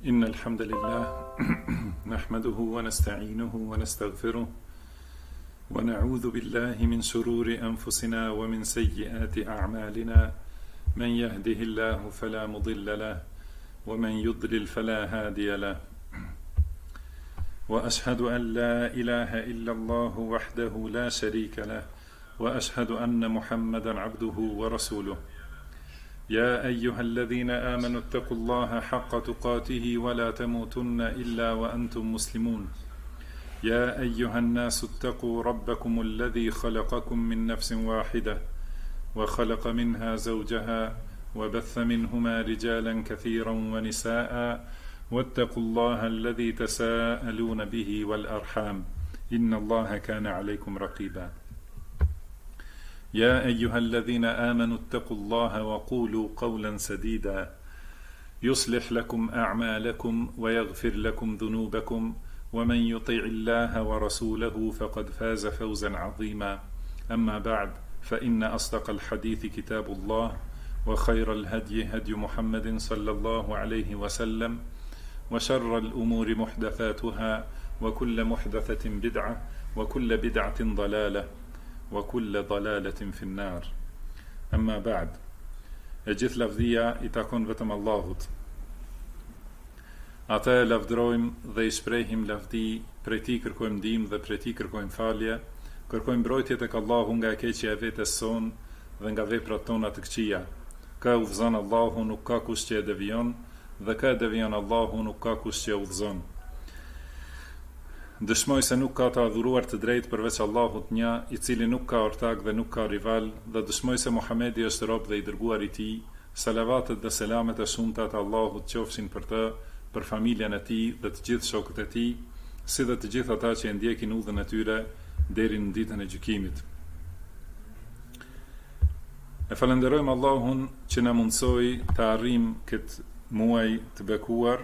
إن الحمد لله نحمده ونستعينه ونستغفره ونعوذ بالله من شرور أنفسنا ومن سيئات أعمالنا من يهده الله فلا مضل له ومن يضلل فلا هادي له وأشهد أن لا إله إلا الله وحده لا شريك له وأشهد أن محمدا عبده ورسوله يا أيها الذين آمنوا اتقوا الله حق تقاته ولا تموتن إلا وأنتم مسلمون يا أيها الناس اتقوا ربكم الذي خلقكم من نفس واحدة وخلق منها زوجها وبث منهما رجالا كثيرا ونساء واتقوا الله الذي تساءلون به والأرحام إن الله كان عليكم رقيبا يا أيها الذين آمنوا اتقوا الله وقولوا قولا سديدا يصلح لكم أعمالكم ويغفر لكم ذنوبكم ومن يطع الله ورسوله فقد فاز فوزا عظيما أما بعد فإن أصدق الحديث كتاب الله وخير الهدي هدي محمد صلى الله عليه وسلم وشر الأمور محدثاتها وكل محدثة بدعة وكل بدعة ضلالة وكل ضلالة في النار أما بعد أجث لفظية إتاكون vetëm Allahut. Ata e lavdrojmë dhe I shprehim lavdi, prej Tij kërkojmë ndihmë dhe prej Tij kërkojmë falje, kërkojmë mbrojtje tek Allahu nga e keqja e vetes son dhe nga veprat tona të këqija. Ka udhëzon Allahu, nuk ka kush që e devijon, dhe ka devijon Allahu, nuk ka kush që e udhëzon. Dëshmoj se nuk ka të adhuruar të drejtë përveç Allahut një, I cili nuk ka ortak dhe nuk ka rival, dhe dëshmoj se Muhamedi është rob dhe I dërguar I Tij. Salavatet dhe selamet e shumta të Allahut qofshin për të, për familjen e tij dhe të gjithë shokët e tij, si dhe të gjithë ata që e ndjekin udhën e tyre deri në ditën e gjykimit. E falenderojmë Allahun që na mundsoi të arrijmë këtë muaj të bekuar,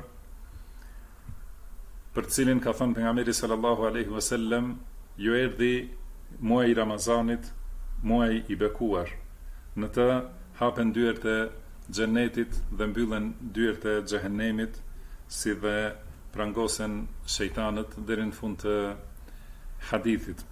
për cilin ka thënë pejgamberi sallallahu alaihi wasallam, ju erdhi muaji I Ramazanit, muaji I bekuar. Në të hapen dyert e xhenetit dhe mbyllen dyert e xhehenemit, si dhe prangosen shejtanët deri në fund të hadithit.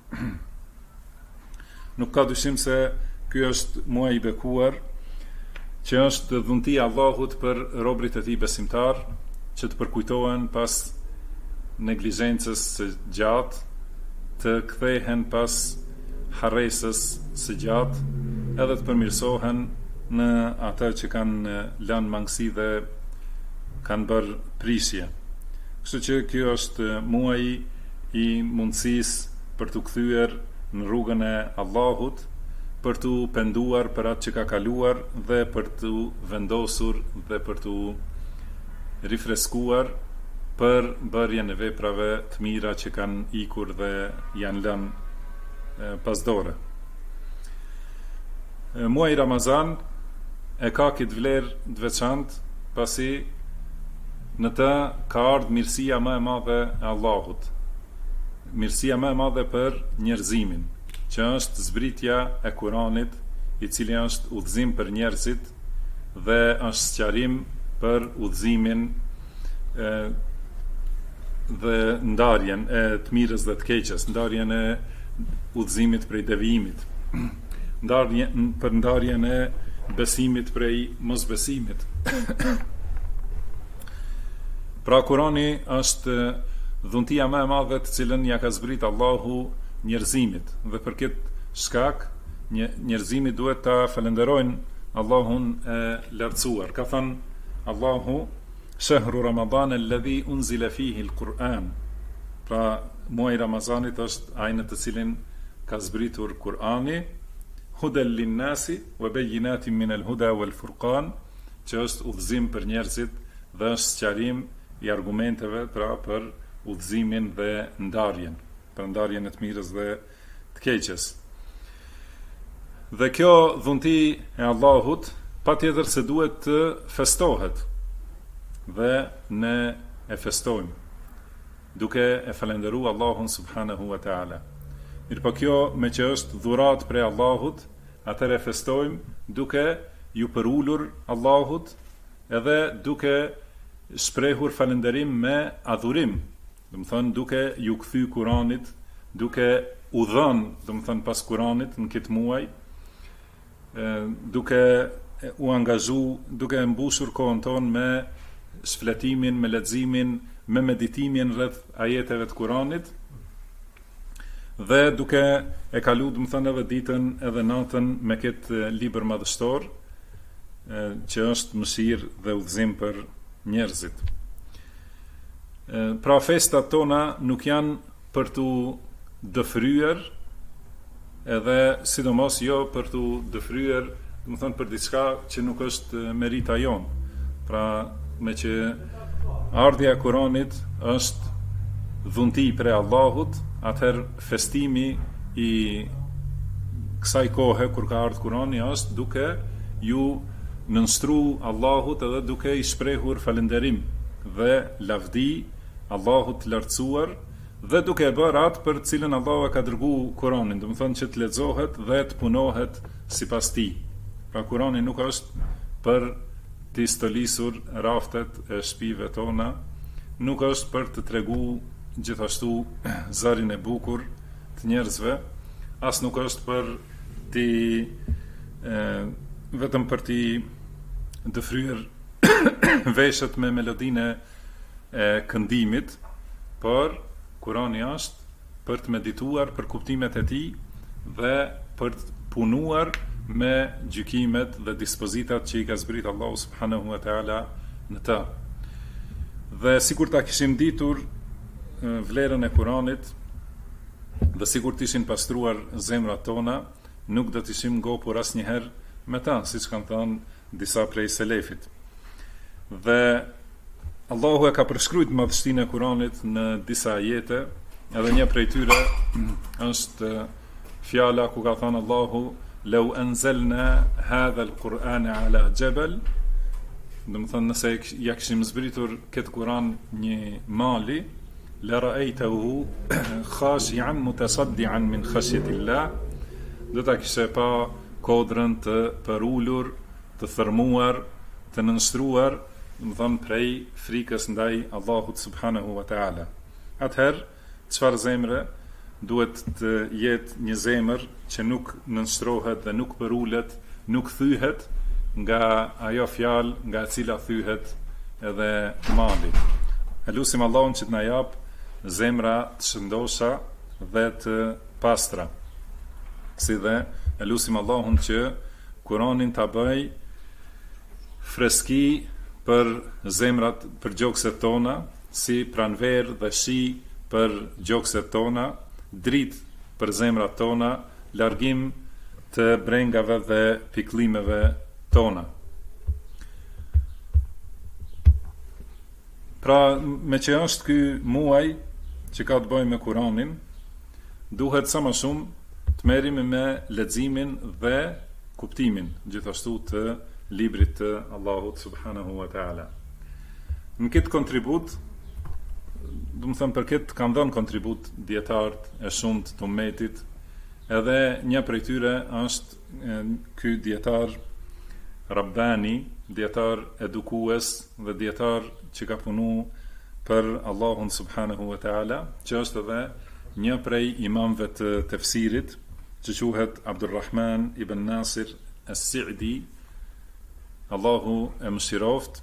Nuk ka dyshim se ky është muaji I bekuar, që është dhuntia e Allahut për robërit e Tij besimtar, që të përkujtohen pas neglizhencës së gjatë, të kthehen pas harresës së gjatë, edhe të përmirësohen në ata që kanë lënë mangësi dhe kanë bërë prishje. Kështu që ky është muaji I mundësisë për të kthyer në rrugën e Allahut, për të penduar për atë që ka kaluar dhe për të vendosur dhe për të rifreskuar për bërjen e veprave të mira që kanë ikur dhe janë lënë pas dore. Muaji Ramazan e ka këtë vlerë të veçantë, pasi në të ka ardhur mirësia më e madhe e Allahut. Mirësia më e madhe për njerëzimin, që është zbritja e Kuranit, I cili është udhëzim për njerëzit dhe është sqarim për udhëzimin dhe ndarjen e të mirës dhe të keqes, ndarjen e udhëzimit prej devijimit, për ndarjen e besimit prej mosbesimit. Pra Kurani është dhuntia më e madhe të cilën ja ka zbrit Allahu njerëzimit, dhe për këtë shkak njerëzimi duhet ta falenderojnë Allahun e lartësuar. Ka thënë Allahu: Shahru Ramadan alladhi unzila fihi al-Quran. Pra muaji Ramazanit është ai në të cilin ka zbritur Kurani, hudan lin-nasi wa bayyinatin min al-huda wal-furqan, që është udhëzim për njerëzit dhe është sqarim I argumenteve pra për udhëzimin dhe ndarjen, për ndarjen e të mirës dhe të keqes. Dhe kjo dhunti e Allahut patjetër se duhet të festohet, dhe ne e festojmë duke e falenderuar Allahun subhanahu wa taala. Mirpo kjo me që është dhurat prej Allahut, atëherë festojmë duke ju përulur Allahut, edhe duke shprehur falënderim me adhurim, do të thonë duke ju kthy Kuranit, duke u dhënë, do të thonë pas Kuranit në këtë muaj, duke u angazhu, duke mbushur kohën tonë me shfletimin, me leximin, me meditimin rreth ajeteve të Kuranit, dhe duke e kalu, do të thonë, edhe ditën edhe natën me këtë libër madhështor, që është mëshirë dhe udhëzim për njerëzit. Pra festat tona nuk janë për tu dëfryer, edhe sidomos jo për tu dëfryer, do të thonë për diçka që nuk është merita jonë. Pra me që ardhja e Kuranit është dhunti prej Allahut, atëherë festimi i kësaj kohe kur ka ardhur Kurani është duke ju nënstru Allahut edhe duke i shprehur falënderim dhe lavdi Allahut të lartësuar, dhe duke e bërë atë për cilën Allahu e ka dërguar Kuranin, do të thonë që të lexohet dhe të punohet sipas tij. Pra Kurani nuk është për të stolisur raftet e shtëpive tona, nuk është për të treguar gjithashtu zërin e bukur të njerëzve, as nuk është për të vetëm për të dëfryer veshët me melodinë e këndimit, por Kurani është për të medituar për kuptimet e tij dhe për të punuar me gjykimet dhe dispozitat që i ka zbrit Allahu subhanahu wa taala në të. Dhe sikur ta kishim ditur vlerën e Kuranit dhe sikur të ishin pastruar zemrat tona, nuk do të ishim ngopur asnjëherë me ta, siç kanë thënë disa prej selefit. Dhe Allahu e ka përshkruajtur madhështinë e Kuranit në disa ajete, edhe një prej tyre është fjala ku ka thënë Allahu: "Law anzalna hadha al-Qur'ana ala jabal", do të thonë nëse ja kishim zbritur këtë Kur'an një mali, la ra'aytahu khashi'an mutasaddian min khashyatillah, do ta kishe pa kodrën të përulur, të thërmuar, të nënshtruar, do të thonë prej frikës ndaj Allahut subhanahu wa ta'ala. Atëherë, çfarë zemre duhet të jetë një zemër që nuk nënshtrohet dhe nuk përulet, nuk thyhet nga ajo fjalë nga e cila thyhet edhe mali. Elusim Allahun që të na jap zemra të shëndosha dhe të pastra, si dhe elusim Allahun që Kuranin ta bëj freski për zemrat, për gjokset tona, si pranverë dhe shi për gjokset tona, dritë për zemrat tona, largim të brengave dhe piklimeve tona. Pra, me që është ky muaj që ka të bëjë me Kuranin, duhet sa më shumë të merremi me leximin dhe kuptimin gjithashtu të librit të Allahut subhanahu wa taala. Në këtë kontribut, do të them për këtë kanë dhënë kontribut dietarët e shumt të ummetit, edhe një prej tyre është ky dietar Rabbani, dietar edukues dhe dietar që ka punu për Allahun subhanahu wa taala, që është edhe një prej imamëve të tefsirit, që quhet Abdulrahman ibn Nasir as-Sa'di, Allahu e mëshiroft.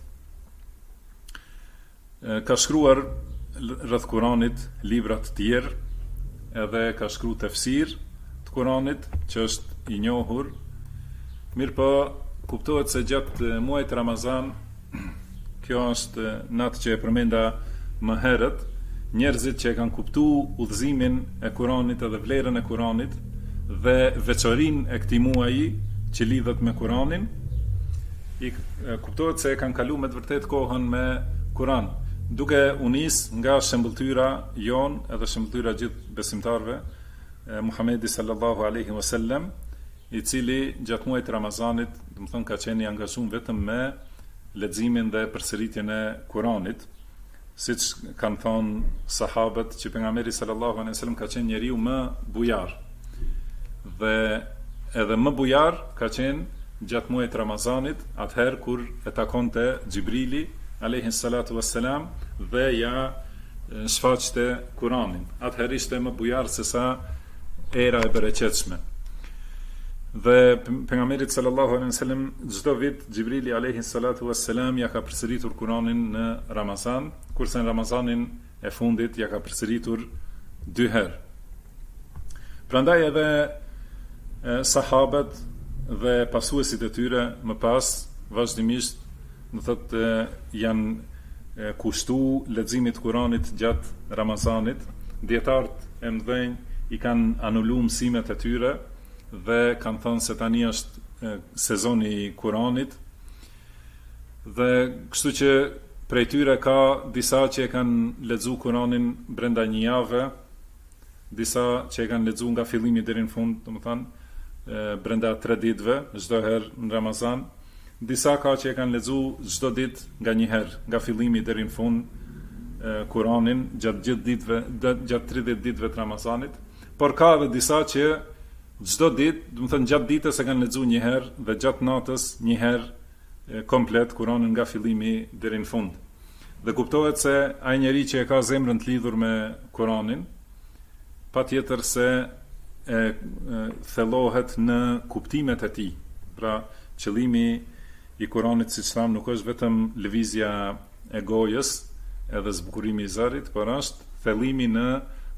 Ka shkruar rreth Kuranit libra të tjerë, edhe ka shkruar tefsir të Kuranit që është i njohur. Mirëpo kuptohet se gjatë muajit Ramazan, kjo është natë që e përmenda më herët, njerëzit që e kanë kuptuar udhëzimin e Kuranit edhe vlerën e Kuranit dhe veçorinë e këtij muaji që lidhet me Kuranin, i kuptohet se e kanë kaluar me të vërtet kohën me Kuran, duke u nis nga shembulltyra jon edhe shembulltyra gjithë besimtarve Muhamedi sallallahu alaihi wasallam, i cili gjatë muajit Ramazanit, do të thonë, ka qenë i angazhuar vetëm me leximin dhe përsëritjen e Kuranit, siç kanë thonë sahabët që pejgamberi sallallahu alaihi wasallam ka qenë njeriu më bujar, dhe edhe më bujar ka qenë gjatë muajit Ramazanit, atëherë kur e takonte Xhibrili alayhi salatu wassalam dhe ja shfaqte Kur'anin. Atëherë ishte më bujar se sa era e bereqetshme. Dhe pejgamberit sallallahu alaihi wasallam çdo vit Xhibrili alayhi salatu wassalam ja ka përsëritur Kur'anin në Ramazan, kurse në Ramazanin e fundit ja ka përsëritur 2 herë. Prandaj edhe sahabët dhe pasuesit e tyre më pas vazhdimisht do thotë janë kushtu leximit Kuranit gjatë Ramazanit. Dietarët e mëdhenj i kanë anuluar mësimet e tyre dhe kanë thënë se tani është sezoni i Kuranit. Dhe kështu që prej tyre ka disa që e kanë lexuar Kuranin brenda një jave, disa që e kanë lexuar nga fillimi deri në fund, domethënë brenda 3 ditëve, çdo herë në Ramazan. Disa ka që e kanë lexuar çdo ditë nga një herë, nga fillimi deri në fund Kuranin gjatë gjithë ditëve, gjatë 30 ditëve të Ramazanit. Por ka edhe disa që çdo ditë, domethënë gjatë ditës e kanë lexuar një herë dhe gjatë natës një herë komplet Kuranin nga fillimi deri në fund. Dhe kuptohet se ai njeri që e ka zemrën të lidhur me Kuranin, patjetër se thellohet në kuptimet e tij. Pra, qëllimi i Kuranit, siç tham, nuk është vetëm lëvizja e gojës, edhe zbukurimi i zërit, por është thellimi në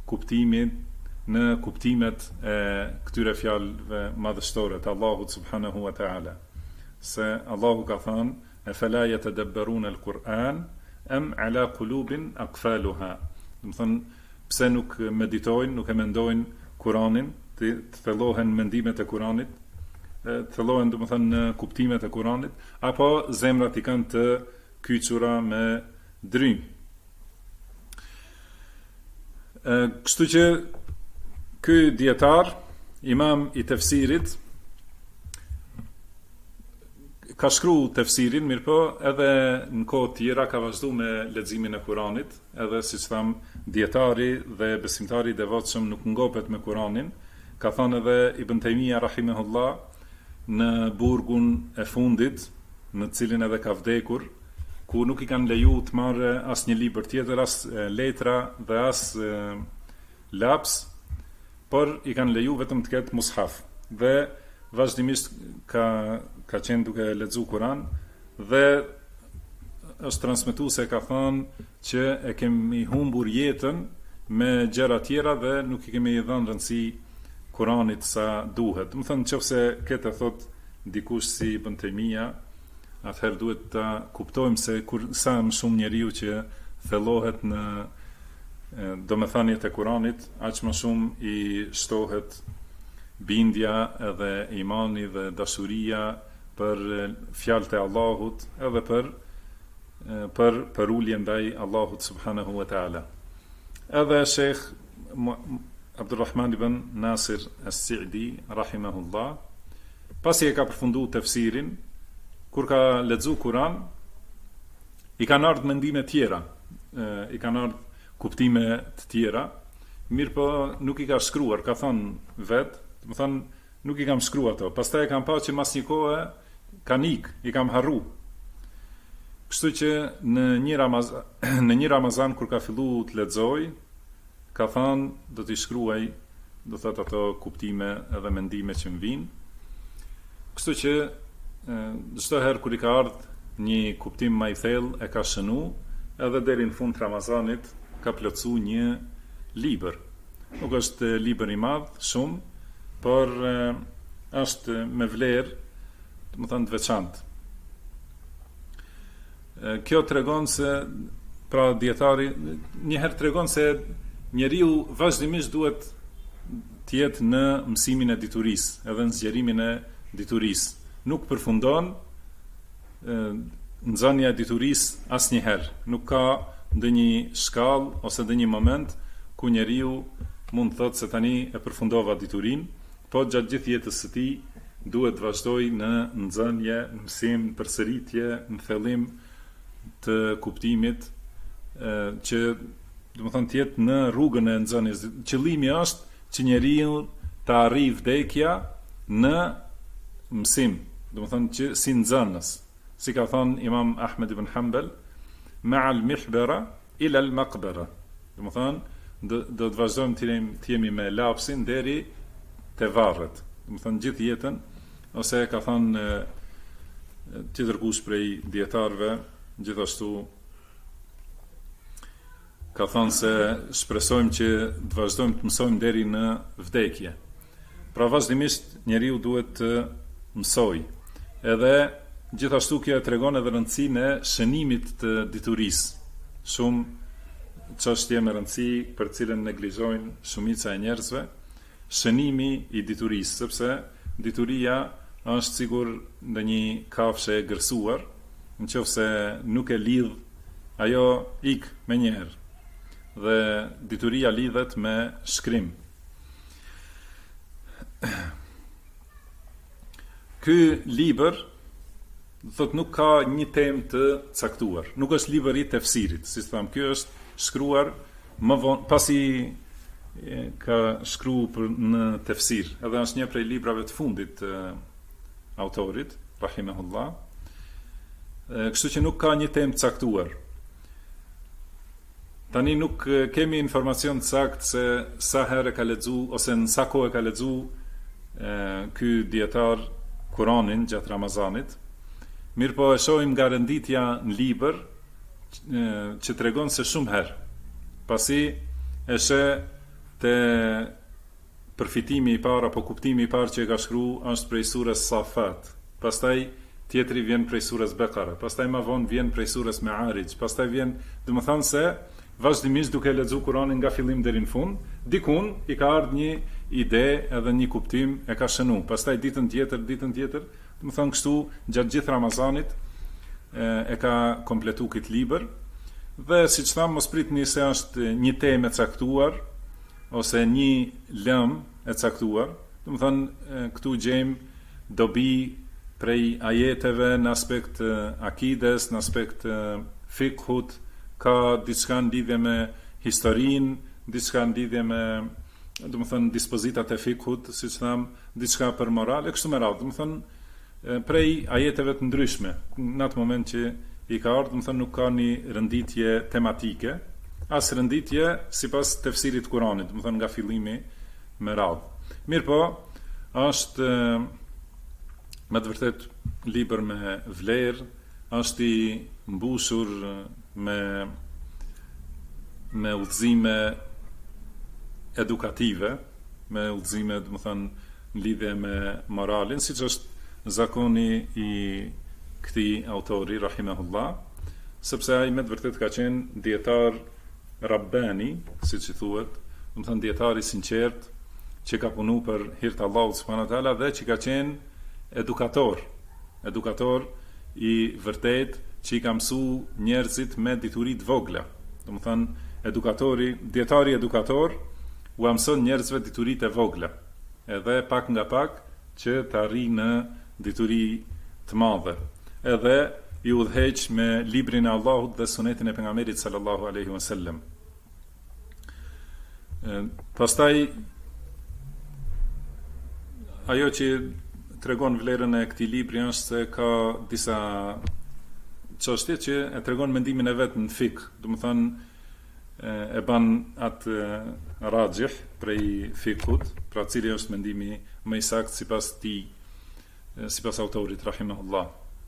kuptimet e këtyre fjalëve madhështore të Allahut subhanahu wa taala. Se Allahu ka thënë: "E fala yatadabbaruna al-Qur'an am ala qulubin aqfaluha." Do të thonë, pse nuk meditojnë, nuk e mendojnë Kuranin, të thellohen mendimet e Kuranit, të thellohen domethënë në kuptimet e Kuranit, apo zemrat i kanë të kyçura me drymë. Kështu që ky dietar, imam i tefsirit, ka shkruar tefsirin, mirëpo edhe në kohë tjera ka vazhduar me leximin e Kuranit, edhe siç tham, dietari dhe besimtari i devotshëm nuk ngopet me Kuranin. Ka thënë edhe Ibn Taymija rahimahullah në burgun e fundit, në cilin edhe ka vdekur, ku nuk i kanë leju të marrë as një libër tjetër, as letra dhe as laps, por i kanë leju vetëm të ketë mushaf. Dhe vazhdimisht ka qenë duke lexuar Kur'an dhe është transmetuar se ka thënë që e kemi humbur jetën me gjëra tjera dhe nuk i kemi dhënë rëndësi Kuranit sa duhet. Do të thënë, nëse këtë thot dikush si Ibn Taymija, atëherë duhet ta kuptojmë se sa më shumë njeriu që thellohet në domethëniet e Kuranit, aq më shumë i shtohet bindja edhe imani dhe dashuria për fjalët e Allahut, edhe për ulje ndaj Allahut subhanahu wa taala. Edhe Sheikh Abdulrahman ibn Nasir as-Sa'di rahimahullah, pasi e ka përfunduar tefsirin, kur ka lexuar Kur'an, i kanë ardhur mendime tjera, i kanë ardhur kuptime të tjera, mirë po nuk i ka shkruar, ka thënë vetë, do të thonë nuk i kam shkruar ato. Pastaj e kam pa që mas një kohe kanë ik, i kam harru. Kështu që në një Ramazan kur ka filluar të lexoj, ka thënë do t'i shkruaj, do thotë ato kuptime edhe mendime që më vijnë. Kështu që çdo herë kur i ka ardhur një kuptim më i thellë, e ka shënu, edhe deri në fund të Ramazanit ka plotësuar një libër. Nuk është libër i madh shumë, por është me vlerë, do të thënë të veçantë. Kjo tregon se, pra dietari njëherë tregon se njeriu vazhdimisht duhet të jetë në mësimin e diturisë, edhe në zgjerimin e diturisë. Nuk përfundon nxënia e diturisë asnjëherë. Nuk ka ndonjë shkallë ose ndonjë moment ku njeriu mund të thotë se tani e përfundova diturinë, po gjatë gjithë jetës së tij duhet të vazhdojë në nxënje, mësim, përsëritje, në thellim të kuptimit, që do të thonë të jetë në rrugën e nxënjes. Qëllimi është që njeriu të arrijë vdekja në mësim, do të thonë që si nxënës. Si ka thënë Imam Ahmed ibn Hanbal, ma'al mihbara ila al maqbara. Do të thonë, do të vazhdojmë të jemi me lapsin deri te varret. Do të thonë gjithë jetën, ose ka thënë tjetër kush prej dietarëve, gjithashtu ka thënë se shpresojmë që të vazhdojmë të mësojmë deri në vdekje. Pra vazhdimisht njeriu duhet të mësoj. Edhe gjithashtu kjo tregon edhe rëndësinë e shënimit të diturisë. Shumë çështje me rëndësi për cilën neglizhojnë shumica e njerëzve, shënimi i diturisë, sepse dituria është sigur ndonjë kafshë e gërsuar, nëse nuk e lidh, ajo ik menjëherë. Dhe dituria lidhet me shkrim. Ky libër thot nuk ka një temë të caktuar. Nuk është libër i tefsirit, si tham, ky është shkruar më vonë pasi ka shkruar në tefsir. Edhe është një prej librave të fundit të autorit, rahimahullah. Kështu që nuk ka një temë të caktuar. Tani nuk kemi informacion të sakt se sa herë ka lexu ose në sa kohë ka lexu ky dietar Kur'anin gjatë Ramazanit. Mirë po e shohim nga renditja në libër që tregon se shumë herë. Pasi e sheh te përfitimi i parë apo kuptimi i parë që e ka shkruar është prej surës Safat. Pastaj tjetri vjen prej surës Bekara, pastaj më vonë vjen prej surës Me'arij, pastaj vjen, domethënë se vazhdimisht duke lexuar Kur'anin nga fillim deri në fund, dikun i ka ardhur një ide edhe një kuptim e ka shënu. Pastaj ditën tjetër, domethënë kështu gjatë gjithë Ramazanit e ka kompletu këtë libër. Dhe siç tham, mos pritni se është një temë e caktuar ose një lëm e caktuar. Domethënë këtu gjejmë dobi prej ajeteve në aspekt akides, në aspekt fikhut, ka diçka në lidhje me historinë, diçka në lidhje me, domethënë, dispozitat e fikhut, siç tham, diçka për moral e kështu me radhë, domethënë prej ajeteve të ndryshme. Në atë moment që i ka ardhur, domethënë nuk ka një rënditje tematike, as rënditje sipas tefsirit Kuranit, domethënë nga fillimi me radhë. Mirpo, është me të vërtet libër me vlerë, është i mbushur me udhëzime edukative, me udhëzime, domethënë, në lidhje me moralin, siç është zakoni i këtij autori rahimahullah, sepse ai me të vërtet ka qenë dietar rabbani, siç i thuhet, domethënë dietar i sinqert që ka punu për hir të Allahut subhanahu wa taala dhe që ka qenë edukator i vërtet që i ka mësu njerëzit me dituri të vogla. Domethënë dietari edukator u mëson njerëzve diturit e vogla, edhe pak nga pak që të arrijë në dituri të madhe. Edhe i udhëheq me librin e Allahut dhe sunetin e pejgamberit sallallahu alaihi wasallam. Pastaj ajo që tregon vlerën e këtij libri është se ka disa çështje që e tregon mendimin e vet në fik, domethënë e ban atë rajih prej fikut, pra cili është mendimi më i saktë sipas tij, sipas autorit rahimahullah.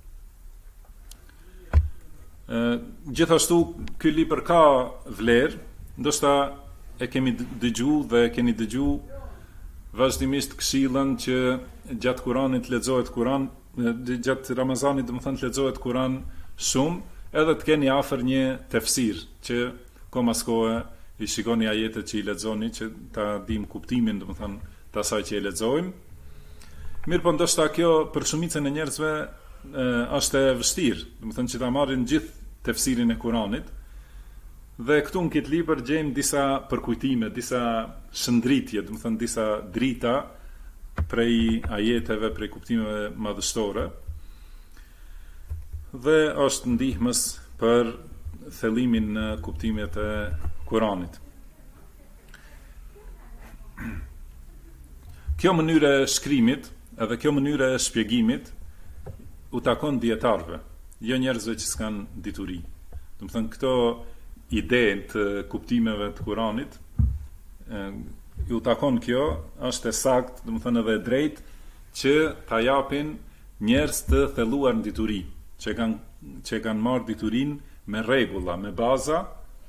Gjithashtu ky libër ka vlerë, ndoshta e kemi dëgjuar dhe keni dëgjuar vazhdimisht këshillën që gjatë Kuranit lexohet Kuran, gjatë Ramazanit domethënë lexohet Kuran shumë, edhe të keni afër një tefsir që komas kohë i shikoni ajetet që i lexoni që ta dim kuptimin, domethënë të asaj që e lexojmë. Mirpo ndoshta kjo për shumicën e njerëzve është e vështirë, domethënë që ta marrin gjithë tefsirin e Kuranit. Dhe këtu në këtë libër gjejmë disa përkujtime, disa shëndritje, domethënë disa drita prej ajeteve, prej kuptimeve madhështore. Dhe është ndihmës për thellimin në kuptimet e Kuranit. Kjo mënyrë e shkrimit edhe kjo mënyrë e shpjegimit u takon dietarëve, jo njerëzve që s'kan dituri. Do të thënë këto ide të kuptimeve të Kuranit, ju takon kjo, është e saktë, do të thënë edhe e drejtë që ta japin njerëz të thelluar në dituri, që kanë marrë diturin me rregulla, me baza,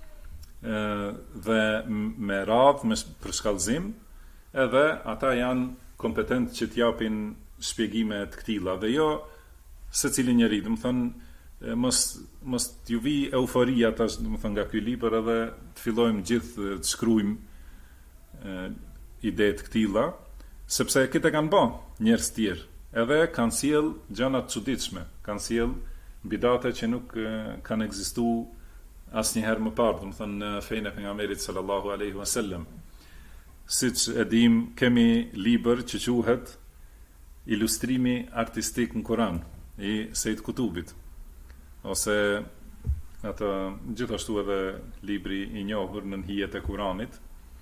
dhe me radhë, me përshkallëzim, edhe ata janë kompetent që t'japin shpjegime të këtilla, dhe jo secili njeri, do të thënë mos t'ju vi euforia tash, do të thënë nga ky libër, edhe të fillojmë gjithë të shkruajmë ide të këtilla, sepse këtë kanë bërë njerëz të tjerë, edhe kanë sjell gjëra të çuditshme, kanë sjell bidate që nuk kanë ekzistuar asnjëherë më parë, do të thënë në fenë e pejgamberit sallallahu alaihi wasallam. Siç e dim, kemi libër që quhet Ilustrimi artistik në Kur'an i Sejd Kutubit, ose atë gjithashtu edhe libri i njohur Në hijet e Kuranit,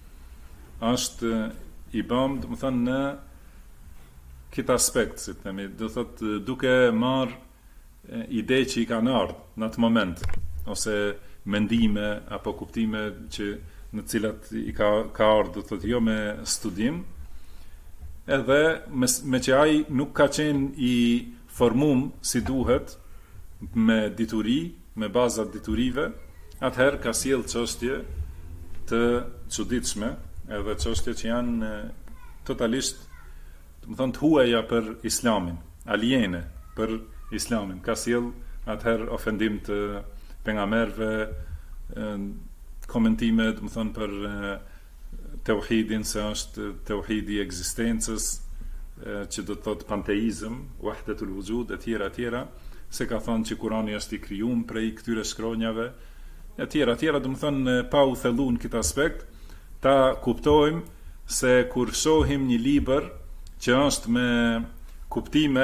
është i bëm, do të thënë në këtë aspekt, si të themi, do thotë duke marrë ide që i kanë ardhur në atë moment, ose mendime apo kuptime që në të cilat i ka ardhur, do thotë jo me studim, edhe me që ai nuk ka qenë i formum si duhet me dituri, me bazat diturive, atëherë ka sjell çështje të çuditshme, edhe çështje që janë totalisht, do të thonë, të huaja për Islamin, aliene për Islamin. Ka sjell atëherë ofendim të pejgamberëve, komentime, do të thonë, për tauhidin, se është tauhidi i ekzistencës, që do të thotë panteizëm, wahdatul wujud, e tjera, se ka thënë që Kurani është i krijuar prej këtyre shkronjave, e tjera, do të thonë, pa u thelluar në këtë aspekt, ta kuptojmë se kur shohim një libër që është me kuptime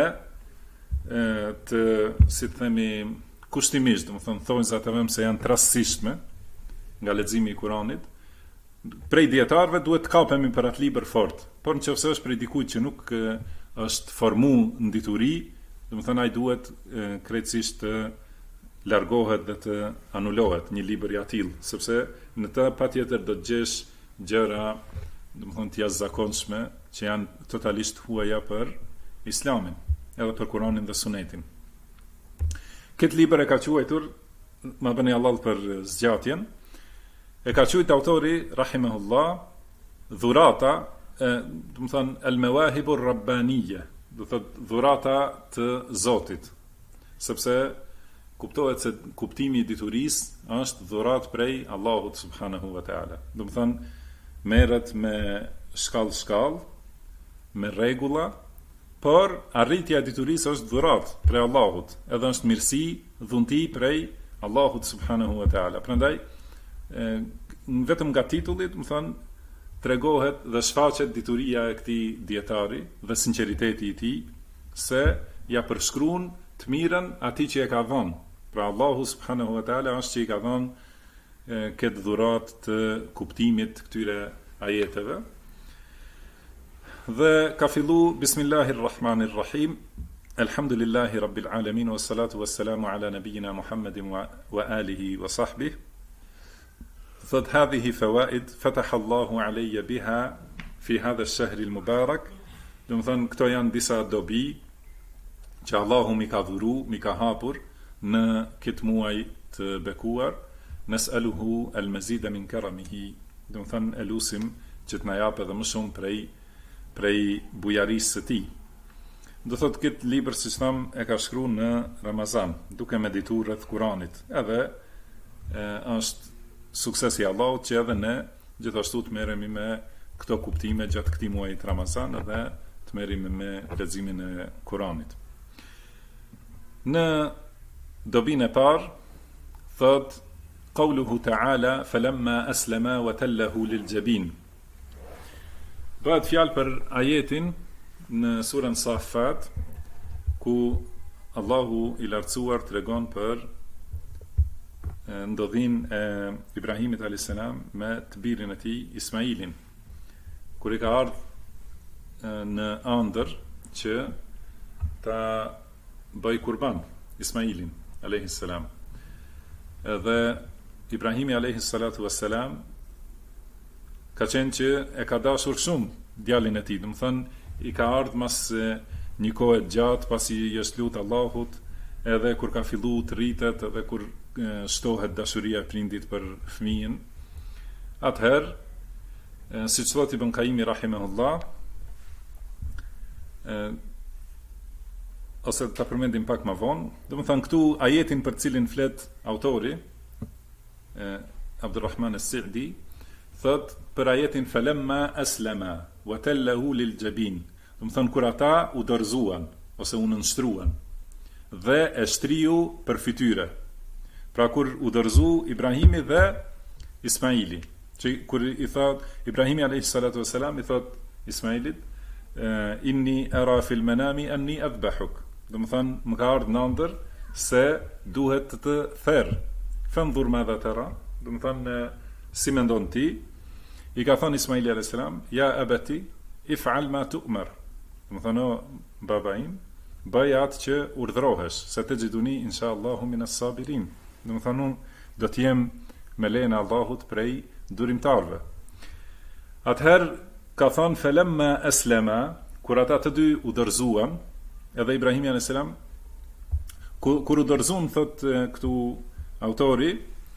të, si të themi, kushtimisht, do të thonë, thonjza të vëmë se janë të rastësishme nga leximi i Kuranit, prej dietarëve duhet të kapemi për atë libër fort, por nëse është prej dikujt që nuk është formuar në dituri, do të thonë ai duhet krejtësisht të largohet dhe të anulohet një libër i atill, sepse në të patjetër do të gjesh gjëra, do të thonë, të jashtëzakonshme që janë totalisht huaja për Islamin, edhe për Kuranin dhe Sunetin. Këtë libër e ka quajtur, ma bëni Allah për zgjatjen, e ka quajtur autori rahimahullah dhurata, do të thonë al-mawahibur rabbaniyya, do të thotë dhurata të Zotit, sepse kuptohet se kuptimi i diturisë është dhurat prej Allahut subhanahu wa taala. Do të thonë merret me shkallë, me rregulla, por arritja e diturisë është dhurat prej Allahut, edhe është mirësi, dhunti prej Allahut subhanahu wa taala. Prandaj vetëm nga titulli, do të thonë, tregohet dhe shfaqet dituria e këtij dietari dhe sinqeriteti i tij, se ja përshkruan të mirën atij që e ka dhënë. Pra Allahu subhanahu wa taala është që i ka dhënë këtë dhurat të kuptimit të këtyre ajeteve. Dhe ka fillu Bismillahirrahmanirrahim, Elhamdulillahi Rabbil Alamin, wa salatu wa salamu ala nabijina Muhammedin wa alihi wa sahbih. Thot hadhihi fawaid fataha Allahu alayya biha fi hadha ash-shahr al-mubarak. Do të thonë, këto janë disa dobi që Allahu mi ka dhuru, mi ka hapur në këtë muaj të bekuar. Nes'aluhu al-mazida min karamihi. Do të thonë, elusim që të na japë edhe më shumë prej bujarisë së tij. Do thotë, këtë libër, siç tham, e ka shkruar në Ramazan, duke medituar rreth Kuranit. Edhe është suksesi i Allahut që edhe ne gjithashtu të merremi me këto kuptime gjatë këtij muaji të Ramazan, edhe të merremi me leximin e Kuranit. Në dobin e parë thot qauluhu ta'ala falamma aslama wa tallahu liljabin. Bëhet fjalë për ajetin në surën Safat, ku Allahu i lartësuar tregon për ndodhin e Ibrahimit a.s. me të birin e tij Ismailin, kur i ka ardhur në ëndër që ta bëj kurban Ismailin a.s. edhe Ibrahimi alayhi salatu wassalam ka qenë që e ka dashur shumë djalin e tij, do të thënë i ka ardhur mas një kohë gjatë pasi i është lutur Allahut, edhe kur ka filluar të rritet, edhe kur shtohet dashuria e prindit për fëmijën. Atëherë, siç thotë Ibn Qayyim rahimahullah, ose ta përmendim pak më vonë, do të thënë këtu ajetin për cilin flet autori Abdurrahman as-Sa'di, thot për ajetin falamma aslama wa tallahu lil jabin, do të thënë kur ata u dorëzuan ose u nënshtruan dhe e shtriu për fytyre. Pra kur u dorëzu Ibrahimi dhe Ismaili, që kur i thot Ibrahimi alayhi salatu wassalam i thot Ismailit inni ara fil manami anni adbahuk, do të thënë më ka ardhur në ëndër se duhet të therr. Fanzur madha tara, do të thënë si mendon ti? I ka thënë Ismaili alayhis salam, ja abati if'al ma tu'mar, do të thënë baba im, bëj atë që urdhrohesh, se të gjithuni inshallahu minas sabirin, do të thënë do të jem me lejen e Allahut prej durimtarve. Atëherë ka thënë falamma aslama, kur ata të dy u dorëzuan, edhe Ibrahimi alayhis salam kur u dorëzuan, thot këtu autori,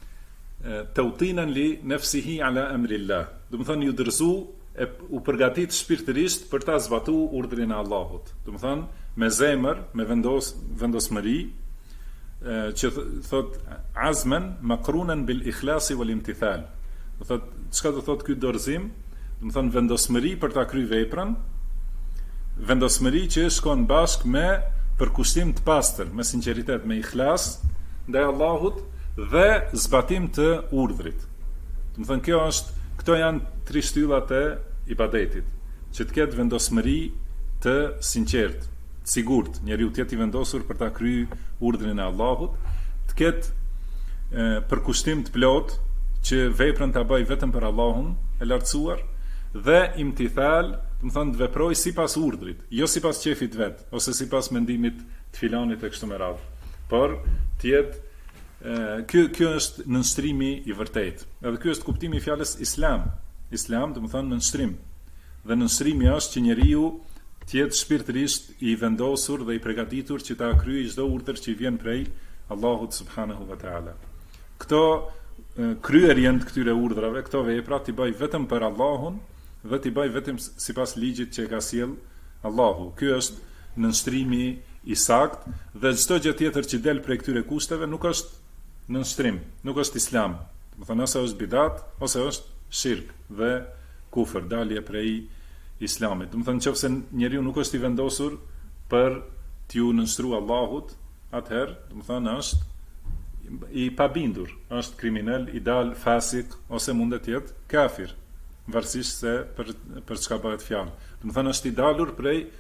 tawtinan li nafsihi ala amrillah, do të thënë ju dorëzu u përgatit shpirtërisht për ta zbatuar urdhrin e Allahut, do të thënë me zemër, me vendosmëri, që thot azman maqrunan bil ikhlasi wal imtithal. Do thot çka do thot ky dorëzim? Do të thënë vendosmëri për ta kryer veprën, vendosmëri që shkon bashkë me përkushtim të pastër, me sinqeritet, me ikhlas ndaj Allahut dhe zbatim të urdhrit. Do të thënë këto janë tri shtyllat e ibadetit, që të ketë vendosmëri të sinqert, të sigurt, njeriu të jetë i vendosur për ta kryer urdhrin e Allahut, të ketë përkushtim të plot që veprën ta bëj vetëm për Allahun e lartësuar, dhe imtithal, do të thënë të veproj sipas urdhrit, jo sipas qefit vet, ose sipas mendimit të filanit e kështu me radhë, por të jetë kjo është nënshtrimi i vërtet. Edhe ky është kuptimi i fjalës Islam. Islam do të thonë nënshtrim. Dhe nënshtrimi është që njeriu të jetë shpirtërisht i vendosur dhe i përgatitur që ta kryejë çdo urdhër që vjen prej Allahut subhanahu wa taala. Këto kryerjen të këtyre urdhrave, këto vepra t'i bëj vetëm për Allahun dhe t'i bëj vetëm sipas ligjit që e ka sjell Allahu. Ky është nënshtrimi i saktë, dhe çdo gjë tjetër që del prej këtyre kushteve nuk është nënshtrim, nuk është islam. Do të thënë ose është bidat, ose është shirk dhe kufër, dalje prej islamit. Do të thënë nëse njeriu nuk është i vendosur për t'ju nënshtruar Allahut, atëherë do të thënë është i pabindur, është kriminal, i dal fasik, ose mund të jetë kafir, varësisht se për çka bëhet fjalë. Do të thënë është i dalur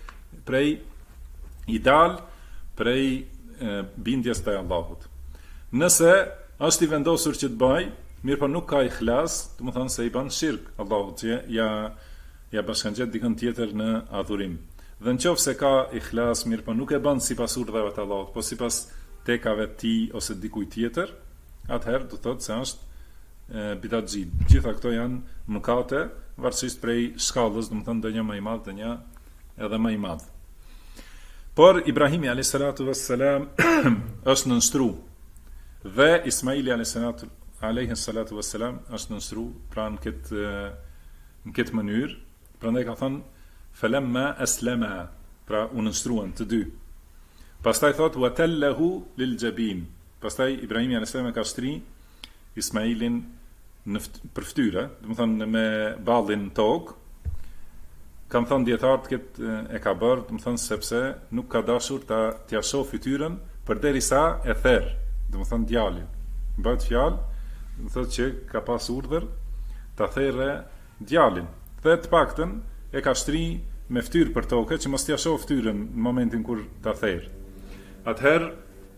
prej bindjes te Allahut. Nëse është i vendosur që të bëj, mirë po nuk ka ikhlas, do të thonë se i bën shirk Allahut, që ja bashkangjet dikën tjetër në adhurim. Dhe nëse ka ikhlas, mirë po nuk e bën sipas urdhave të Allahut, po sipas tekave të tij ose dikujt tjetër, atëherë do thotë se është bidatxhi. Gjitha këto janë mëkate, varësisht prej shkallës, do të thonë ndonjë më i madh, ndonjë edhe më i madh. Por Ibrahimi alayhis salatu wassalam është nënshtruar, dhe Ismaili alayhis salatu wassalam është nënshtruar pra në këtë mënyrë. Prandaj ka thënë falamma aslama, pra u nënshtruan të dy. Pastaj thot wa tallahu lil jabin. Pastaj Ibrahimi alayhis salam ka shtri Ismailin për fytyrë, do të thonë me ballin tokë. Kam thënë dietarët këtë e ka bërë, do të thonë sepse nuk ka dashur t'ia shoh fytyrën përderisa e therr, do të thonë djalin. Bëhet fjalë, do të thotë që ka pas urdhër ta therrë djalin. Dhe të paktën e ka shtri me fytyrë për tokë që mos t'ia shoh fytyrën në momentin kur ta therr. Atëherë,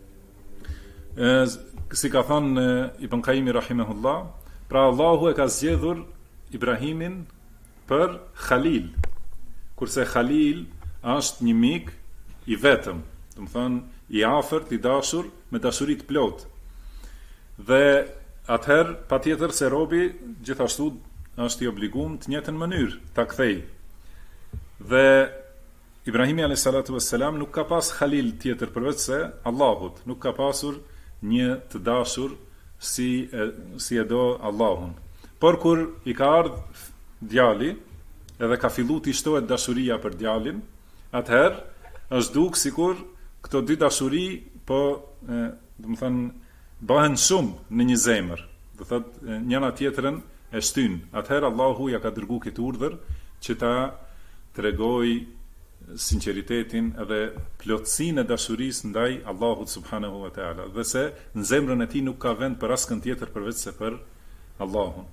si ka thënë Ibn Qayyim rahimahullah, pra Allahu e ka zgjedhur Ibrahimin për Khalil, kurse Khalil është një mik i vetëm, do të thonë i afërt, i dashur, me dashuri të plot. Dhe atëherë patjetër se robi gjithashtu është i obliguar të njëjtën mënyrë ta kthej. Dhe Ibrahimi alayhis salatu wassalam nuk ka pas Khalil tjetër përveç se Allahut, nuk ka pasur një të dashur si e do Allahun. Por kur i ka ardhur djali, edhe ka fillu të shtohet dashuria për djalin, atëherë është duk sikur këto dy dashuri po, do të thënë, bëhen shumë në një zemër. Do thotë njëra tjetrën e shtyn. Atëherë Allahu ja ka dërguar këtë urdhër që ta tregoj sinqeritetin edhe plotësinë e dashurisë ndaj Allahut subhanahu wa taala, dhe se në zemrën e tij nuk ka vend për askën tjetër përveç se për Allahun.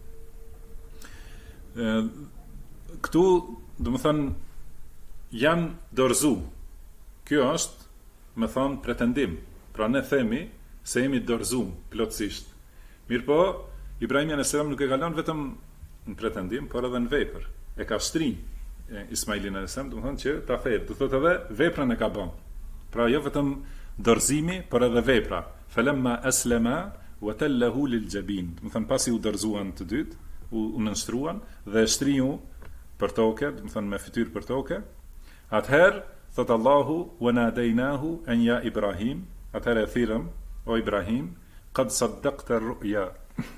Këtu, do të thënë, janë dorëzu. Kjo është, me thënë, pretendim. Pra ne themi se jemi dorëzuar plotësisht. Mirpo, Ibrahimi alayhis salam nuk e ka lënë vetëm në pretendim, por edhe në vepër. E ka shtrinj Ismailin alayhis salam, do të thonë që ta thejë, do thotë edhe veprën e ka bën. Pra jo vetëm dorëzimi, por edhe vepra. Falamma aslama wa tallahu lil jabin. Do të thonë pasi u dorëzuan të dytë, u nënstruan dhe shtriu për tokë, do të thonë me fytyrë për tokë. Atëherë thot Allahu wa nadaynahu an ya Ibrahim, atëherë e thirrëm o Ibrahim, qad saddaqta ar-ru'ya.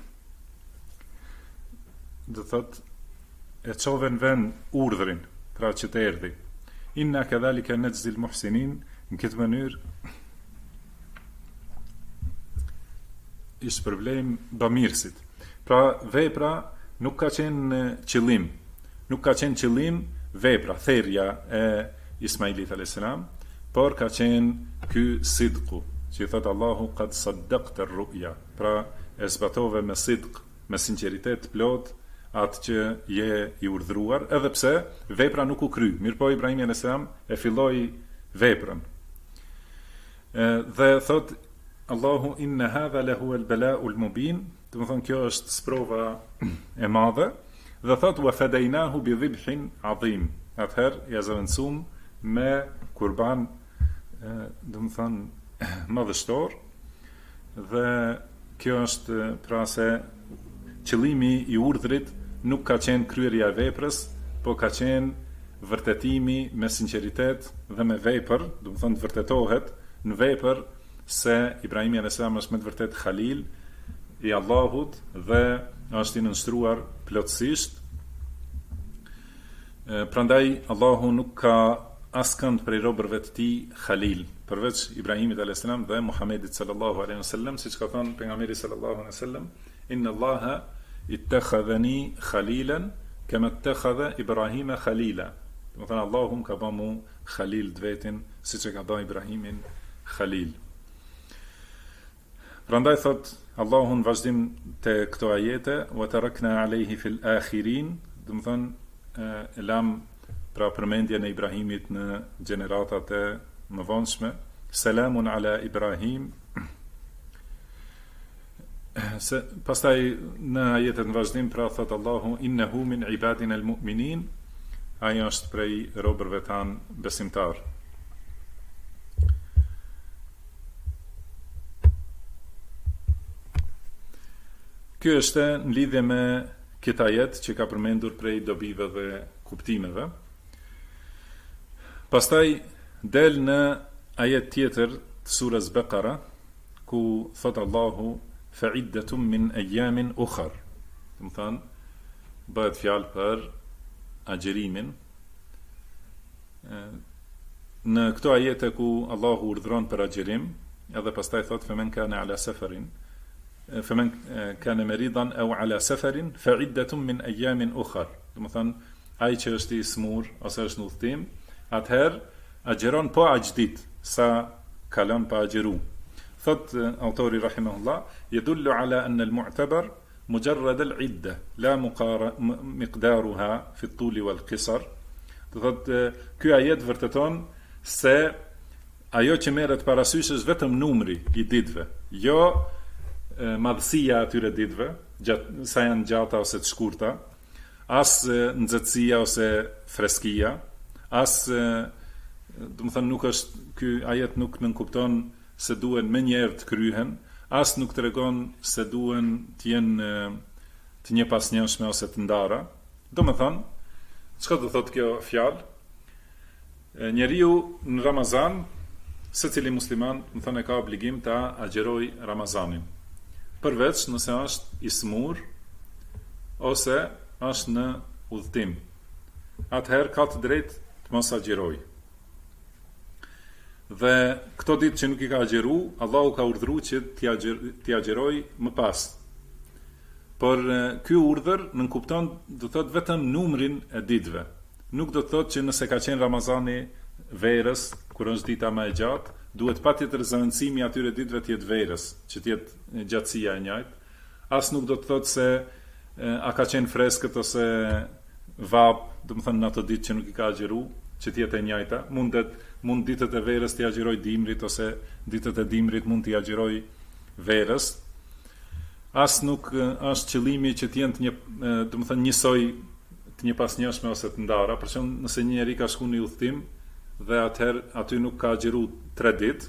Do thotë e çove në vend urdhrin, pra që të erdhi. Inna kadhalika najzi al-muhsinin, në këtë mënyrë i shpërblejmë bamirësit. Pra vepra nuk ka qenë qëllim, nuk ka qenë qëllim vepra, therja e Ismailit alayhis salam, por ka qenë ky sidqu, që i thot Allahu qad saddaqta ar-ru'ya, pra e zbatove me sidq, me sinqeritet plot atë që je i urdhëruar, edhe pse vepra nuk u kry. Mirpo Ibrahimi alayhis salam e filloi veprën. Dhe thot Allahu inna hadha lahu al-bala'u al-mubin, do të thonë kjo është sprova e madhe, dhe thot wa fadaynahu bi dhibhin adhim. Atëherë ja zëvendësum me kurban, do të thonë madhështor, dhe kjo është pra se qëllimi i urdhrit nuk ka qenë kryerja e veprës, po ka qenë vërtetimi me sinqeritet dhe me vepër, do të thonë të vërtetohet në vepër se Ibrahimi alayhis salam është me të vërtet Khalil i Allahut dhe është i nënstruar plotësisht. Prandaj Allahu nuk ka askënd prej robërve të tij Khalil, përveç Ibrahimit alayhis salam dhe Muhamedit sallallahu alaihi wasallam, siç ka thënë pejgamberi sallallahu alaihi wasallam, inna Allaha ittakhadhani khalilan kama ittakhadha Ibrahima khalila. Do të thënë Allahu ka bëu mu Khalil të vetin, siç e ka bëu Ibrahimin Khalil. Prandaj thot Allahu në vazhdim të këto ajete, wa tarakna alayhi fil akhirin, do të thënë lam pra përmendjen e Ibrahimit në gjeneratat e mëvonshme, selamun ala Ibrahim. Pastaj në ajetet në vazhdim pra thot Allahu innehu min ibadina al-mu'minin, ajo është prej robërve tanë besimtar. Kjo është në lidhje me këtë ajet që ka përmendur prej dobive dhe kuptimeve. Pastaj del në ajet tjetër të surës Bekara, ku thot Allahu fa'iddatun min ayamin ukhar. Do të thonë bëhet fjalë për agjerimin. Në këto ajete ku Allahu urdhëron për agjerim, edhe pastaj thot femen kana ala safarin, femen kana maridan aw ala safarin fa'iddatun min ayamin ukhar. Do të thonë ai që është i smur ose është në udhtim, atëherë agjeron po ajdit sa kalon pa agjeru. Thot autori rahimahullah, yadullu ala anna al-mu'tabar mujarrad al-idda la miqdaruha fi at-tul wal-qisar. Do thot ky ajet vërteton se ajo që merret parasysh është vetëm numri i ditëve, jo madhësia atyre ditëve, sa janë gjata ose të shkurta, as nxehtësia ose freskia, as do të thënë nuk është ky ajet nuk nënkupton se duhen me njerë të kryhen, as nuk tregon se duhen të jenë të njepasnjëshme ose të ndara. Domethënë, çka do thotë kjo fjalë? Njeriu në Ramazan, secili musliman, më thënë, ka obligim ta agjeroj Ramazanin, përveç nëse është i smur ose është në udhtim. Atëherë ka të drejtë të mos agjeroj. Dhe këto ditë që nuk i ka agjeru, Allahu ka urdhëruar që t'i agjeroj më pas. Por ky urdhër nënkupton, do të thotë, vetëm numrin e ditëve. Nuk do të thotë që nëse ka qenë Ramazani verës, kur është dita më e gjatë, duhet patjetër zëvendësimi atyre ditëve të jetë verës, që të jetë gjatësia e njëjtë. As nuk do të thotë se a ka qenë freskët ose vap, do të thënë në ato ditë që nuk i ka agjeru, që të jetë e njëjta. Mund ditët e verës t'i agjeroj dimrit, ose ditët e dimrit mund t'i agjeroj verës. As nuk është qëllimi që të jenë do të thënë njësoj, të njepasnjëshme ose të ndara, për shembull, nëse një njeri ka shku në udhtim dhe atëherë aty nuk ka agjeru 3 ditë,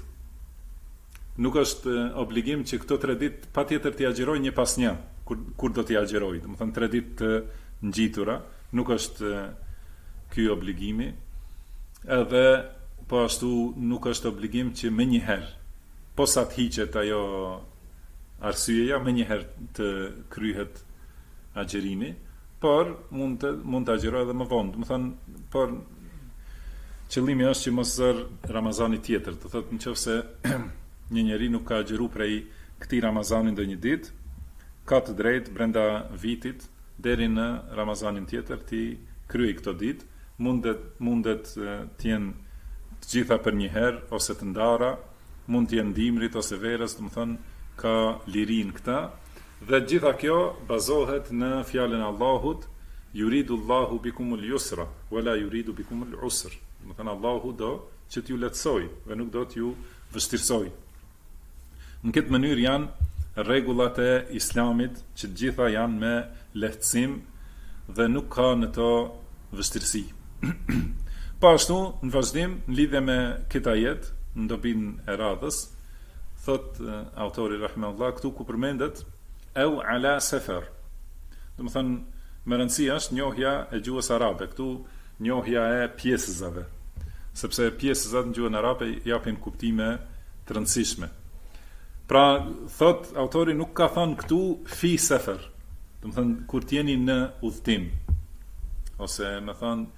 nuk është obligim që këto 3 ditë patjetër t'i agjeroj një pas një, kur do t'i agjeroj, do të thënë 3 ditë të ngjitura, nuk është ky obligimi. Edhe po ashtu nuk është obligim që më njëherë, posa të hiqet ajo arsyeja, më njëherë të kryhet agjerimi, por mund të agjeroj edhe më vonë. Do të thënë, por qëllimi është që mos zër Ramazani tjetër. Do thotë, nëse një njeri nuk ka agjeru prej këtij Ramazani ndonjë ditë, ka të drejtë brenda vitit deri në Ramazanin tjetër ti kryej këto ditë. Mundet të jenë të gjitha për një herë ose të ndara, mund të jenë dimrit ose verës, do të thonë ka lirin këta, dhe gjitha kjo bazohet në fjalën e Allahut, yuridu Allahu bikumul yusra wala yuridu bikumul usr. Do të thënë Allahu do që t'ju lehtësoj dhe nuk do t'ju vështirësoj. Në këtë mënyrë janë rregullat e Islamit, që të gjitha janë me lehtësim dhe nuk ka në to vështirësi. Po ashtu, në vazhdim, në lidhje me këtë ajet, në dobin e radhës, thot autori rahimahullah këtu ku përmendet au ala sefer. Do të thënë, me rëndësi është njohja e gjuhës arabe, këtu njohja e pjesëzave, sepse pjesëzat në gjuhën arabe japin kuptime të rëndësishme. Pra, thot autori nuk ka thënë këtu fi sefer, do të thënë kur t'jeni në udhtim, ose me thënë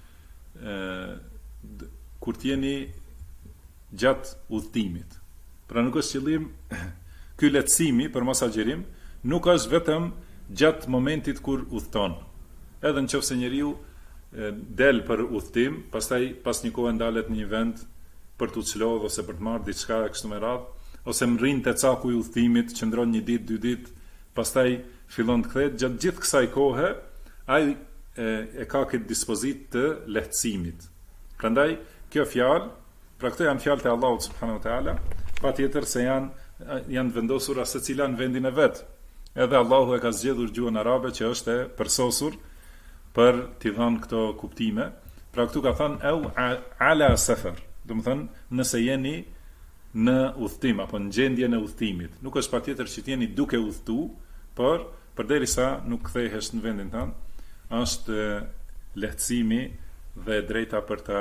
kur t'jeni gjatë udhtimit. Pra nuk është qëllim ky lehtësimi për mos agjerim, nuk është vetëm gjatë momentit kur udhton. Edhe nëse njeriu del për udhtim, pastaj pas një kohe ndalet në një vend për të çlodh ose për të marrë diçka kështu me radhë, ose mrin te caku i udhtimit, qëndron 1 ditë, 2 ditë, pastaj fillon të kthehet, gjatë gjithë kësaj kohe ai e ka këtë dispozit të lehtësimit. Prandaj kjo fjalë, pra këto janë fjalët e Allahut subhanahu wa taala, patjetër se janë vendosura secila në vendin e vet. Edhe Allahu e ka zgjedhur gjuhën arabe që është e përsosur për t'i dhënë këto kuptime. Pra këtu ka thënë au ala safar, do të thënë nëse jeni në udhtim apo në gjendje në udhtimit. Nuk është patjetër që t'jeni duke udhtu, por përderisa nuk kthehesh në vendin tënd, është lehtësimi dhe drejta për ta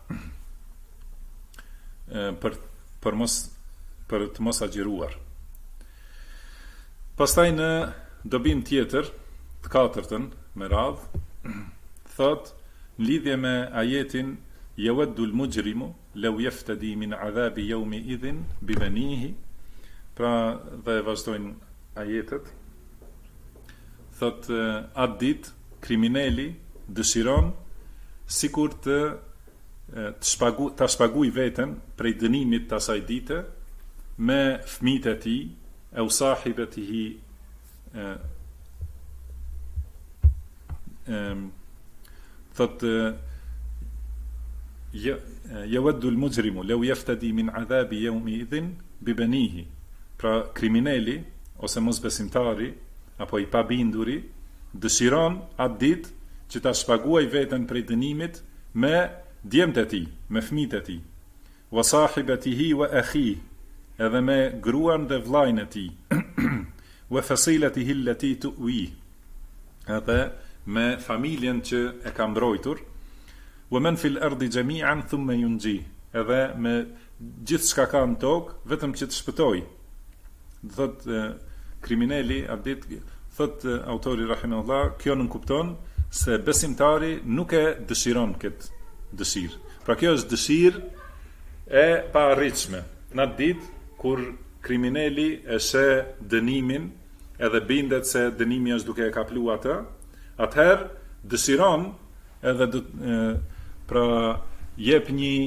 për të mos agjeruar. Pastaj në dobin tjetër, të katërtën me radhë, thot në lidhje me ajetin yawaddu al-mujrimu law yaftadi min adhabi yawmi idhin bi banihi, pra dhe vazhdojnë ajetet. Thot atë ditë kriminali dëshiron sikur të shpaguaj veten prej dënimit të asaj dite me fëmijët e tij e usahibetihi thot yawaddu al-mujrimu law yaftadi min adhabi yawmi idhin bi banihi, pra kriminali ose mosbesimtari apo i pabinduri dëshiron atë ditë që ta shpaguaj veten prej dënimit me djemtë e tij, me fëmijët e tij. Wa sahibatihi wa akhihi, edhe me gruan dhe vllajën e tij. Wa fasilatihi allati tuwi, edhe me familjen që e ka mbrojtur. Wa man fil ardi jami'an thumma yunji, edhe me gjithë çka ka në tokë, vetëm që të shpëtoj. Thot kriminali abdit, thot autori rahimahullah, kjo nuk kupton se besimtari nuk e dëshiron këtë dëshirë. Pra kjo është dëshirë e pa arritshme. Në atë ditë kur kriminali e sheh dënimin edhe bindet se dënimi është duke e kaplu atë, atëherë dëshiron edhe pra jep një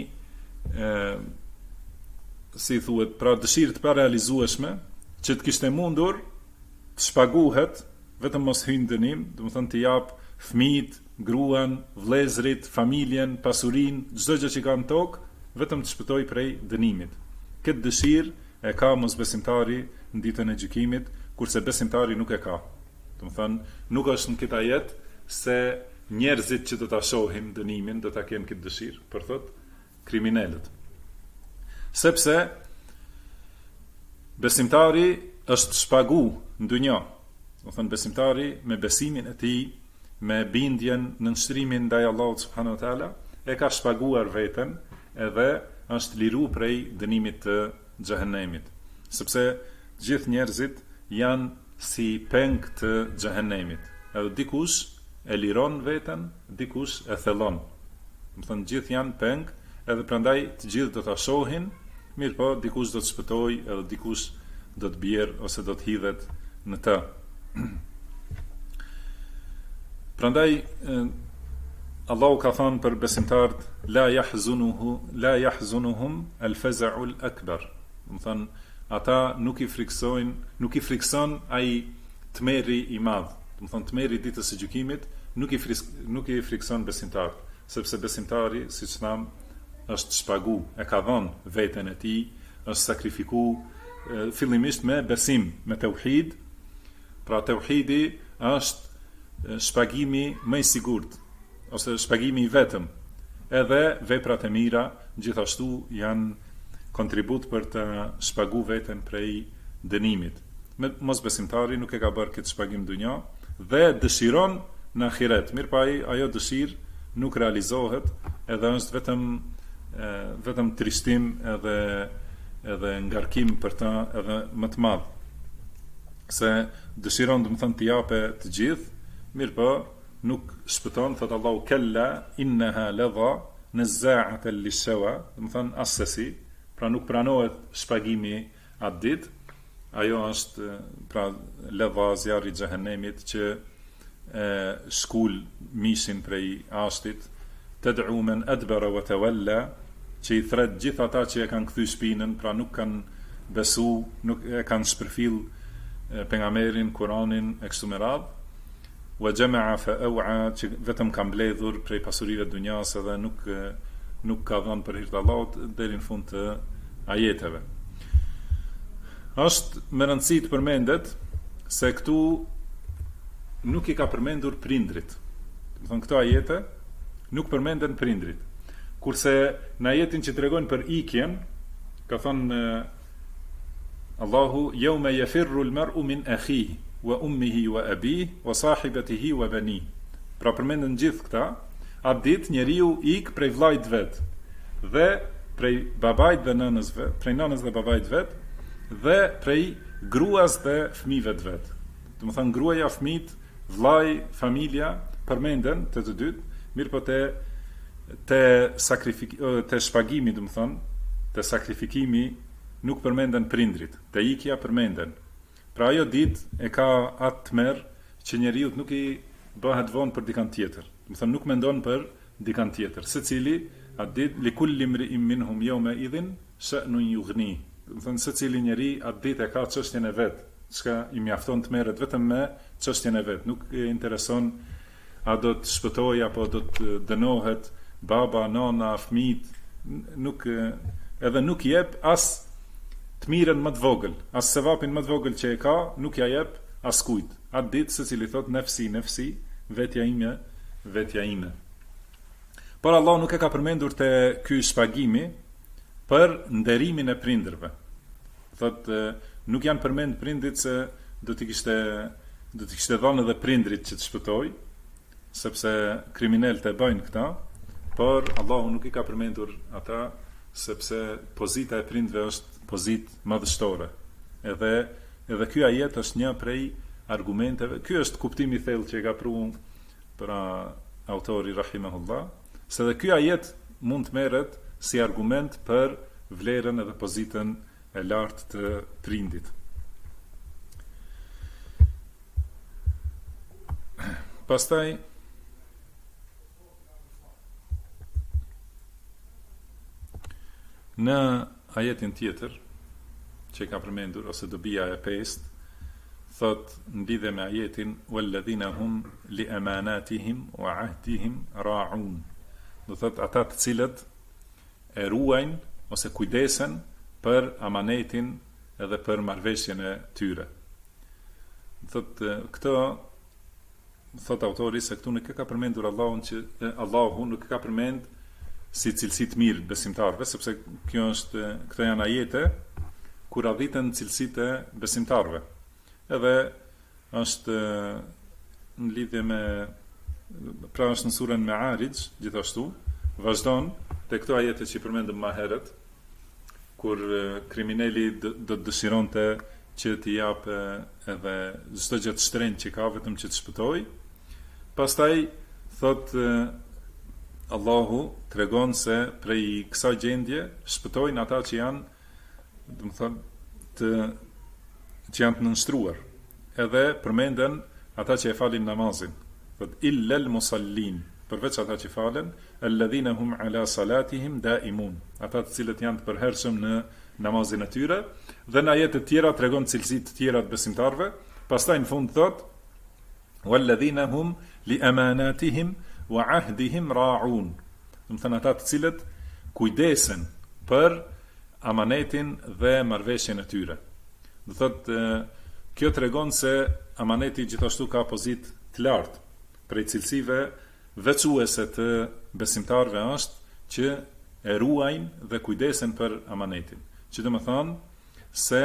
si thuhet, pra dëshirë të parealizueshme që të kishte mundur të shpaguhet vetëm mos hyjë dënim, do të thonë të jap fëmijët, gruan, vëllezërit, familjen, pasurinë, çdo gjë që ka në tokë, vetëm të shpëtoj prej dënimit. Këtë dëshirë e ka mosbesimtari në ditën e gjykimit, kurse besimtari nuk e ka. Do të thonë, nuk është në këtë ajet se njerëzit që do ta shohin dënimin do ta kenë këtë dëshirë, por thot kriminalët. Sepse besimtari është shpagu në dynja. Do thënë besimtari me besimin e tij, me bindjen në nështrimin ndaj Allahut subhanahu wa taala, e ka shpaguar veten edhe është liru prej dënimit të xhehenemit. Sepse gjithë njerëzit janë si peng të xhehenemit. Edhe dikush e liron veten, dikush e thellon. Do thënë gjithë janë peng, edhe prandaj të gjithë do ta shohin, mirë po dikush do të shpëtoj, edhe dikush do të bjerë ose do të hidhet në të. Prandaj Allahu ka thënë për besimtarët la yahzunuhum al-faza'u al-akbar. Do thënë ata nuk i frikson ai tmerri i madh. Do thënë tmerri ditës së gjykimit nuk i frikson besimtarët, sepse besimtari, siç tham, është shpagu, e ka dhënë veten e tij, është sakrifiku fillimisht me besim, me tauhid. Pra tauhidi është shpagimi më i sigurt, ose shpagimi i vetëm. Edhe veprat e mira gjithashtu janë kontribut për të shpagu veten prej dënimit. Mosbesimtari nuk e ka bërë këtë shpagim dunja dhe dëshiron në ahiret. Mirë ajo dëshirë nuk realizohet, edhe është vetëm trishtim edhe ngarkim për ta edhe më të madh. Se dëshiron do të thënë të jape të gjithë, mirë nuk shpëton, thot Allahu kella innaha ladha nazza'atan lish-shawa, do të thënë asesi, pra nuk pranohet shpagimi atë ditë. Ajo është pra ladha zjarri i xhehenemit që shkul mishin prej ashtit, tad'u man adbara wa tawalla, që i thret gjithë ata që e kanë kthy shpinën, pra nuk kanë besu, nuk e kanë shpërfill pejgamberin, Kur'anin e kështu me radhë. Wa jama'a fa aw'a, që vetëm ka mbledhur prej pasurive të dunjas edhe nuk ka dhënë për hir të Allahut deri në fund të ajeteve. Është me rëndësi të përmendet se këtu nuk i ka përmendur prindrit. Do të thonë këto ajete nuk përmenden prindrit. Kurse në ajetin që tregojnë për ikjen, ka thënë Allahu yawma yafirru al-mar'u min akhihi wa ummihi wa abihi wa sahibatihi wa banihi. Pra përmenden gjithë këta, atë ditë njeriu ik prej vllajt vet dhe prej babait dhe nënës vet, prej nënës dhe babait vet dhe prej gruas dhe fëmijëve të vet. Do të thonë gruaja, fëmijët, vllai, familja përmenden të dytë, mirë po te shpagimi, do të thonë, te sakrifikimi nuk përmenden prindrit, te ikja përmenden. Pra ajo ditë e ka atë tmerr që njeriu nuk i bëhet vonë për dikant tjetër. Do të thonë nuk mendon për dikant tjetër. Secili atë ditë li kulli imri'in minhum yawma idhin sha'nun yughni. Do të thonë secili njeri atë ditë e ka çështjen e vet, çka i mjafton të merret vetëm me çështjen e vet. Nuk e intereson a do të shpëtoj apo do të dënohet baba, nana, fëmijët, nuk jep as të mirën më të vogël, as sevapin më të vogël që e ka, nuk ja jep askujt. Atë ditë secili thot nefsi, vetja ime. Por Allah nuk e ka përmendur te ky shpagimi për nderimin e prindërve. Thotë nuk janë përmend prindit se do t'i kishte dhënë edhe prindrit që të shpëtoj, sepse kriminalët e bëjnë këta, por Allahu nuk i ka përmendur ata sepse pozita e prindve është pozitë madhështore. Edhe ky ajet është një prej argumenteve. Ky është kuptimi i thellë që e ka pru pra autori rahimahullah, se dhe ky ajet mund të merret si argument për vlerën edhe pozitën e lartë të prindit. Pastaj në ajetin tjetër që ka përmendur, ose dobia e 5, thot në lidhje me ajetin walladhina hum li amanatihim wa ahdihim ra'un. Do thot ata të cilët e ruajnë ose kujdesen për amanetin edhe për marrëveshjen e tyre. Thot këto thot autori se këtu nuk e ka përmendur Allahu nuk e ka përmend si cilësi të mirë besimtarëve, sepse këto janë ajete kur radhiten cilësitë e besimtarëve. Edhe është në lidhje me pra është në surën Ma'arij, gjithashtu vazhdon te këto ajete që përmendëm më herët, kur kriminali do të dëshironte që t'i japë edhe çdo gjë të shtrenjtë që ka vetëm që të shpëtoj. Pastaj thot Allahu tregon se prej kësaj gjendje shpëtojnë ata që janë, do të thonë, që janë të nënshtruar. Edhe përmenden ata që e falin namazin. Thot illa al-musallin, përveç ata që falen, alladhina hum ala salatihim daimun, ata të cilët janë të përhershëm në namazin e tyre. Dhe në ajete të tjera tregon cilësitë të tjera të besimtarëve. Pastaj në fund thot walladhina hum li amanatihim wa ahdihim ra'un. Do të thënë ata të cilët kujdesen për amanetin dhe marrëveshjen e tyre. Do thotë kjo tregon se amaneti gjithashtu ka pozitë të lartë. Prej cilësive veçuese të besimtarëve është që e ruajnë dhe kujdesen për amanetin. Që do të thonë se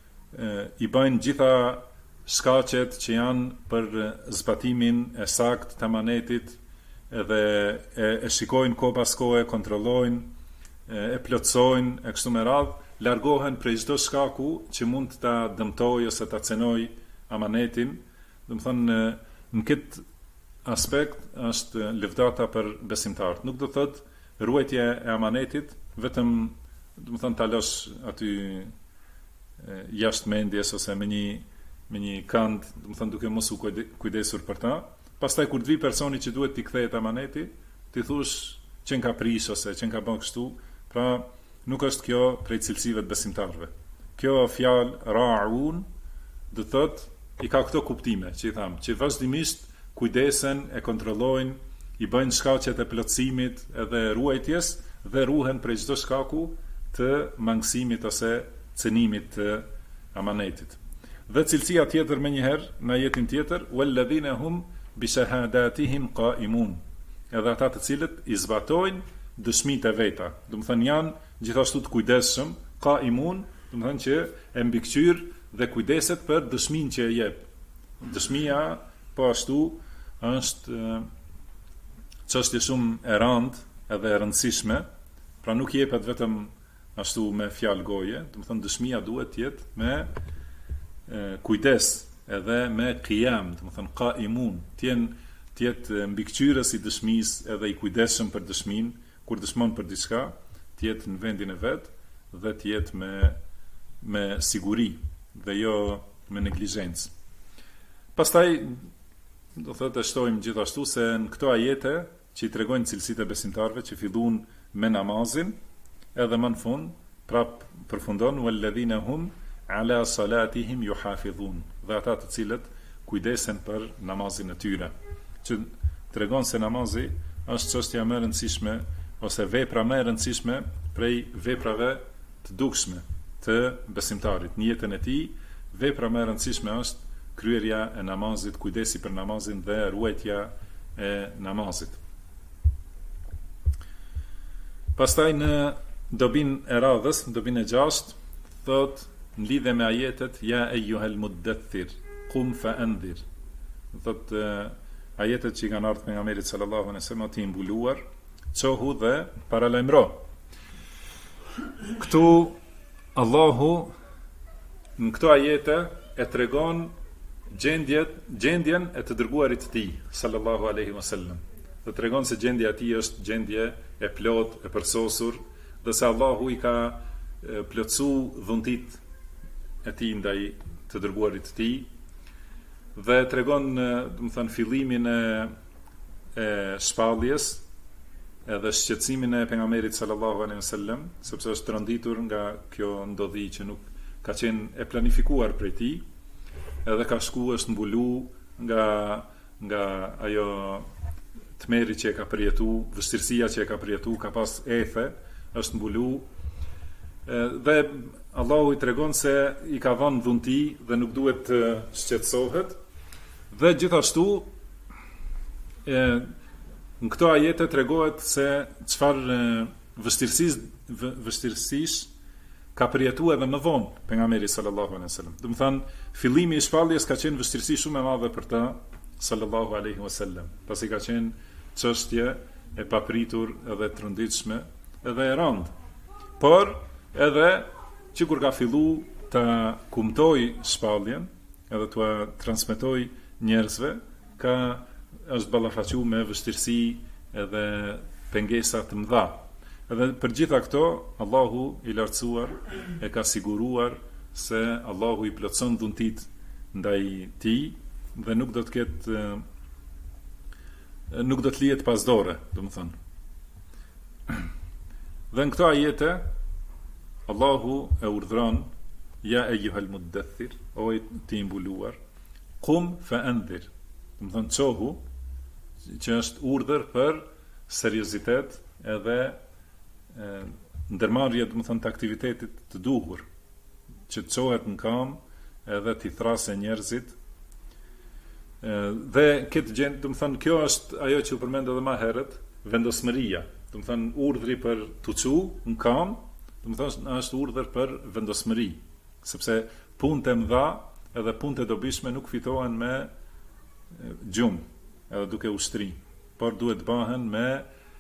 i bëjnë gjitha shkaqet që janë për zbatimin e saktë të amanetit, edhe e shikojnë kohë pas kohe, kontrollojnë, e plotësojnë e kështu me radhë, largohen prej çdo shkaku që mund ta dëmtojë ose ta cenojë amanetin. Do të thonë në këtë aspekt është lëvdata për besimtarët. Nuk do thotë ruajtja e amanetit vetëm, do të thonë ta lësh aty jashtë mendjes ose me një kënd, do të thonë duke mos u kujdesur për ta. Pastaj kur të vi personi që duhet t'i kthehet amaneti, ti thush që ka prish ose që ka bën kështu, pra nuk është kjo prej cilësive të besimtarëve. Kjo fjalë ra'un do thotë i ka këto kuptime që i tham, që vazhdimisht kujdesen, e kontrollojnë, i bëjnë shkaqet e plotësimit edhe ruajtjes dhe ruhen prej çdo shkaku të mangësimit ose cenimit të amanetit. Dhe cilësia tjetër më njëherë në ajetin tjetër walladhina hum bi shahadatihim qaimun, edhe ata të cilët i zbatojnë dëshmitë e veta. Do të thënë janë gjithashtu të kujdesshëm, qaimun, do të thënë që e mbikëqyr dhe kujdeset për dëshminë që e jep. Dëshmia po ashtu është çështje shumë e rëndë edhe e rëndësishme, pra nuk jepet vetëm ashtu me fjalë goje, do të thënë dëshmia duhet të jetë me kujdes edhe me qiyam, do të thënë qaimun, të jetë mbikëqyrës i dëshmisë edhe i kujdesshëm për dëshminë, kur dëshmon për diçka, të jetë në vendin e vet dhe të jetë me siguri dhe jo me neglizhencë. Pastaj do thotë shtojmë gjithashtu se në këto ajete që i tregojnë cilësitë e besimtarëve që fillojnë me namazin, edhe më në fund prap përfundon walladhina hum ala salatihim yuhafizun, dhe ata të cilët kujdesen për namazin e tyre, që tregon se namazi është çështja më e rëndësishme ose vepra më e rëndësishme prej veprave të dukshme të besimtarit. Në jetën e tij, vepra më e rëndësishme është kryerja e namazit, kujdesi për namazin dhe ruajtja e namazit. Pastaj në dobin e radhës, në dobin e 6, thot në lidhje me ajetet ja eyyuhal muddathir qum fa anzir. Thot ajetet që i kanë ardhur pejgamberit sallallahu alaihi wasallam ti mbuluar, çohu dhe paralajmëro. Këtu Allahu në këto ajete e tregon gjendjen e të dërguarit të tij sallallahu alaihi wasallam. Dhe tregon se gjendja e tij është gjendje e plot, e përsosur, dhe se Allahu i ka plotsu dhuntit e tij ndaj të dërguarit të tij. Dhe tregon, do të thënë, fillimin e shpalljes edhe shqetësimin e pejgamberit sallallahu alaihi wasallam, sepse është rënditur nga kjo ndodhi që nuk ka qenë e planifikuar prej tij, edhe ka shku është mbulu nga ajo tmeri që e ka përjetu, vështirësia që e ka përjetu, ka pas ethe, është mbulu, dhe Allahu i tregon se i ka dhënë dhunti dhe nuk duhet të shqetësohet, dhe gjithashtu në këto ajete tregohet se çfarë vështirësish ka përjetuar edhe më vonë pejgamberi sallallahu alaihi wasallam. Do të thënë, fillimi i shpalljes ka qenë vështirësi shumë e madhe për të sallallahu alaihi wasallam, pasi ka qenë çështje e papritur edhe të rënditshme edhe e rëndë. Por edhe që kur ka fillu të kumtoj shpalljen edhe të transmetoj njerëzve, është ballafaqur me vështirësi edhe pengesa të mëdha. Edhe për gjitha këto, Allahu i lartësuar e ka siguruar se Allahu i plotson dhuntit ndaj tij dhe nuk do të ketë nuk do të lihet pasdore, domethënë. Dhe në këto ajete Allahu e urdhron ja eyyuhal muddathir, o ti mbuluar, qum fa anzir. Domethënë çohu, që është urdhër për seriozitet edhe ndërmarrje, domethënë, të aktivitetit të duhur, që të çohet në kam edhe t'i thrasë njerëzit. Dhe këtë gjendje, domethënë, kjo është ajo që u përmend edhe më herët, vendosmëria. Domethënë, urdhri për të çu në kam, domethënë, është urdhër për vendosmëri, sepse punët e mëdha edhe punët e dobishme nuk fitohen me gjumë, edhe duke ushtri, por duhet bëhen me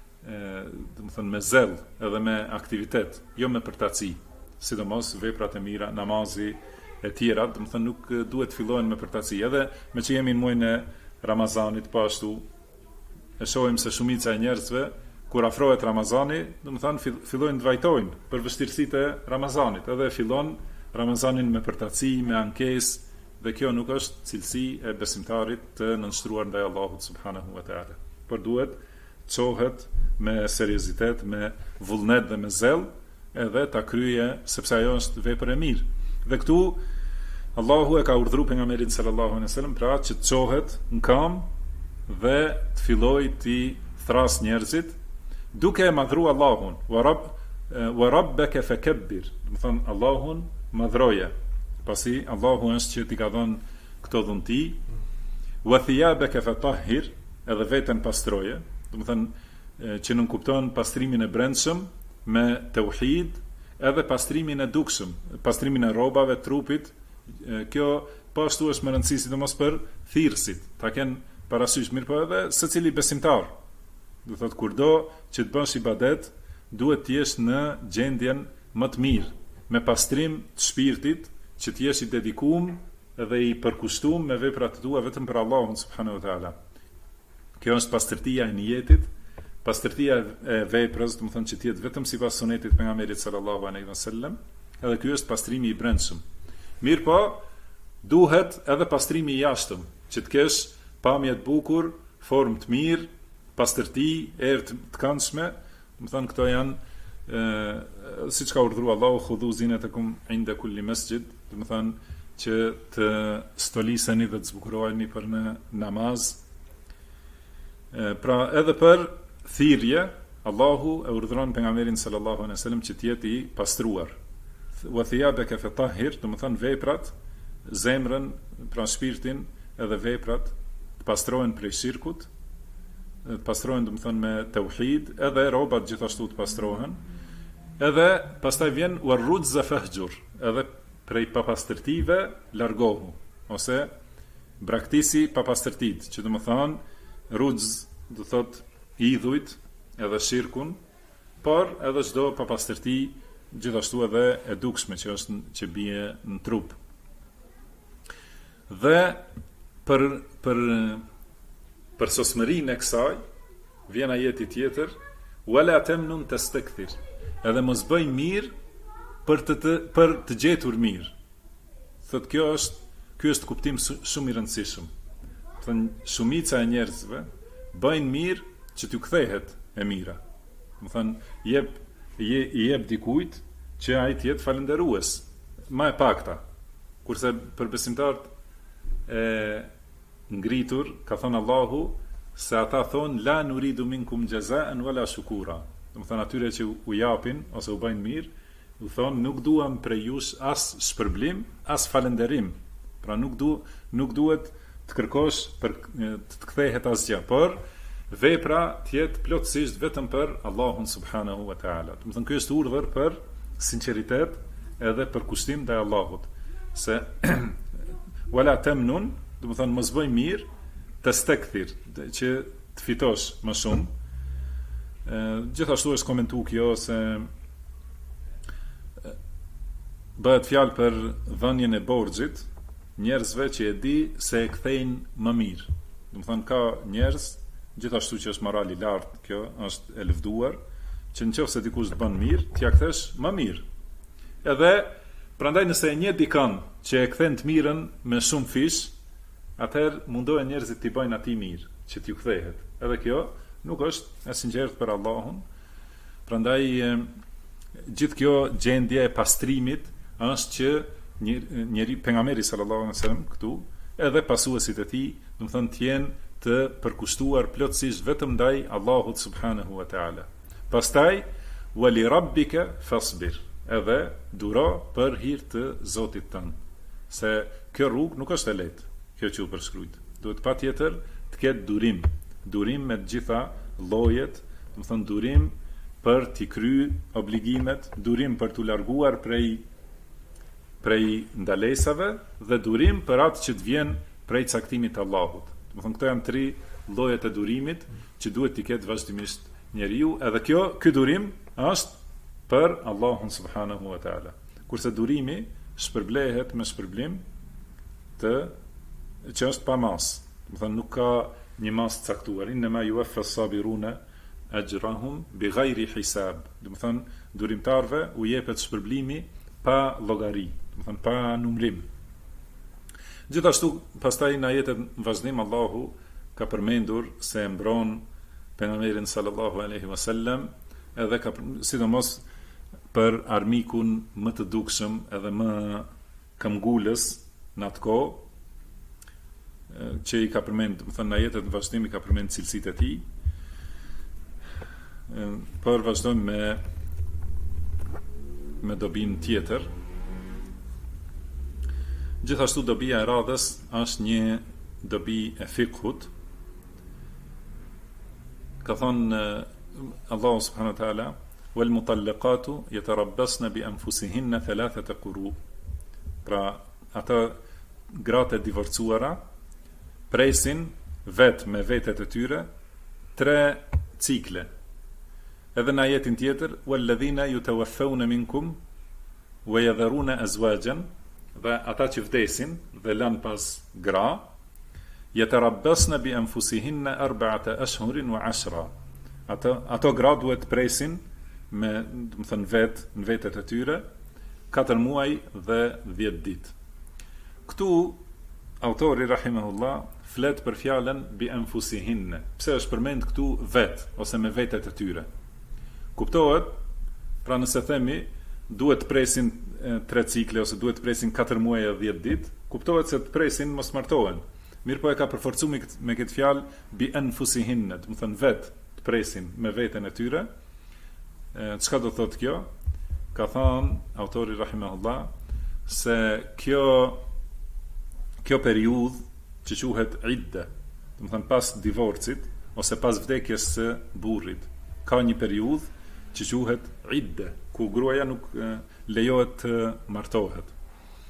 me zell edhe me aktivitet, jo me përtaci, sidomos veprat e mira, namazi e tjera, domethënë nuk duhet fillohen me përtaci. Edhe me që jemi në muajin e Ramazanit, po ashtu e shohim se shumica e njerëzve kur afrohet Ramazani, domethënë fillojnë të vajtojnë për vështirësitë e Ramazanit, edhe fillon Ramazanin me përtaci, me ankesë, dhe kjo nuk është cilësi e besimtarit të nënshtruar ndaj Allahut subhanahu wa taala. Por duhet çohet me seriozitet, me vullnet dhe me zell, edhe ta kryje, sepse ajo është vepër e mirë. Dhe këtu Allahu e ka urdhëruar pejgamberin sallallahu alaihi wasallam pra që të çohet në kam dhe të fillojë të thras njerëzit, duke e madhruar Allahun, wa rabbaka fakabbir. Do të thonë Allahun madhroje, pasi Allahu është që t'i ka dhënë këto dhunti, wa thiyabaka fatahhir, edhe veten pastroje. Do të thënë që nuk kupton pastrimin e brendshëm me tauhid, edhe pastrimin e dukshëm, pastrimin e rrobave, trupit. Kjo po ashtu është më rëndësishme sidomos për thirrësit. Ta kenë parasysh, mirë po edhe secili besimtar. Do thotë kurdo që të bësh ibadet, duhet të jesh në gjendjen më të mirë, me pastrim të shpirtit, që të jesh i dedikuar edhe i përkushtuar me veprat e tua vetëm për Allahun subhanahu wa taala. Kjo është pastërtia e niyetit, pastërtia e veprës, do të thonë që të jetë vetëm sipas sunetit pejgamberit sallallahu alaihi wasallam, edhe ky është pastrimi i brendshëm. Mirë po, duhet edhe pastrimi i jashtëm, që të kesh pamje të bukur, formë të mirë, pastërti, erë të këndshme. Do të thonë këto janë siç ka urdhëruar Allahu, khudhu zinatakum inda kulli masjid, do të thonë që të stoliseni dhe të zbukuroheni për në namaz. Pra edhe për thirrje, Allahu e urdhëron pejgamberin sallallahu alaihi wasallam që të jetë i pastruar. Wa thiyabaka fatahhir, do të thonë veprat, zemrën, pra shpirtin, edhe veprat të pastrohen prej shirkut, të pastrohen do të thonë me tauhid, edhe rrobat gjithashtu të pastrohen. Edhe pastaj vjen warrujza fahjur, edhe prej papastërtive largohu, ose braktisi papastërtit, që do më thonë rudz, do thot idhujt edhe shirkun, por edhe çdo papastërti gjithashtu edhe e dukshme që bie në trup. Dhe për sosmërinë e kësaj vjen ajeti tjetër, wala tamnun tastakthir, edhe mos bëj mirë për të gjetur mirë. Thot ky është kuptim shumë i rëndësishëm. Thënë shumica e njerëzve bëjnë mirë që t'ju kthehet e mira. Do thënë jep dikujt që ai të jetë falënderues, më e pakta. Kurse për besimtarët e ngritur ka thënë Allahu se ata thonë la nuridu minkum jazaan wala shukura. Do thënë atyre që u japin ose u bëjnë mirë, u thonë nuk duam prej jush as shpërblim, as falënderim. Pra nuk duhet të kërkosh për të kthehet asgjë, por vepra të jetë plotësisht vetëm për Allahun subhanahu wa taala. Do thënë ky është urdhër për sinqeritet edhe për kushtim ndaj Allahut. Se wala tamnun, do thënë mos bëj mirë, tastakthir, që të fitosh më shumë. Gjithashtu është komentuar kjo se bëhet fjalë për dhënien e borxhit njerëzve që e di se e kthejnë më mirë. Do të thonë ka njerëz, gjithashtu që është moral i lartë, kjo është e lëvduar, që nëse dikush të bën mirë, t'ia kthesh më mirë. Edhe prandaj nëse e njeh dikën që e kthen të mirën me shumë fish, atëherë mundohen njerëzit t'i bëjnë atij mirë, që t'ju kthehet. Edhe kjo nuk është e sinqertë për Allahun. Prandaj gjithë kjo gjendje e pastrimit është që njeri pejgamberi sallallahu alaihi wasallam këtu edhe pasuesit e tij, do të thonë të jenë të përkushtuar plotësisht vetëm ndaj Allahut subhanahu wa taala. Pastaj wali rabbika fasbir, edhe duro për hir të Zotit tënd. Se kjo rrugë nuk është e lehtë, kjo që u përshkruajt. Duhet patjetër të ketë durim me të gjitha llojet, do të thonë durim për t'i kry obligimet, durim për t'u larguar prej ndalesave dhe durim për atë që të vjen prej caktimit të Allahut. Do të thonë këto janë 3 llojet e durimit që duhet t'i ketë vazhdimisht njeriu, edhe ky durim është për Allahun subhanahu wa taala. Kurse durimi shpërblehet me shpërblim që është pa mas. Do të thonë nuk ka një mas të caktuar. Inma yuwaffa as-sabiruna ajrahum bighayri hisab. Do të thonë durimtarve u jepet shpërblimi pa llogari, do të thonë pa numrim. Gjithashtu pastaj në ajetet në vazhdim Allahu ka përmendur se e mbron pejgamberin sallallahu alaihi wasallam, edhe ka sidomos për armikun më të dukshëm edhe më këmbgulës në atë kohë, që i ka përmend, do të thonë në ajetet në vazhdim i ka përmend cilësitë e tij. Por vazhdojmë me dobin tjetër. Gjithashtu dobia e radhës është një dobi e fikhut. Ka thonë Allahu subhanahu wa taala wal mutallaqatu yatarabbasna bi anfusihinna thalathata quru. Pra ata gratë e divorcuara presin vetë me vetet e tyre 3 cikle. Edhe në ajetin tjetër walladhina yutawaffawna minkum wa yadharuna azwajan, dhe ata që vdesin dhe lën pas gra, yatarabbasna bi anfusihinna 4 ashhurin wa 10. Ato gra duhet presin me, do të thënë në vetet e tyre 4 muaj dhe 10 ditë. Këtu autori rahimahullah flet për fjalën bi anfusihinna. Pse është përmend këtu vet ose me vetet e tyre? Kuptohet, pra nëse themi duhet presin 3 cikle ose duhet presin 4 muaj e 10 ditë, kuptohet se të presin mos martohen. Mirë po e ka përforcuar me këtë fjalë bi anfusihinna, do të thonë vet të presin me veten e tyre. Çka do thotë kjo? Ka thënë autori rahimahullah se kjo periudhë që quhet idda, do të thënë pas divorcit ose pas vdekjes së burrit, ka një periudhë që quhet idda, ku gruaja nuk lejohet të martohet.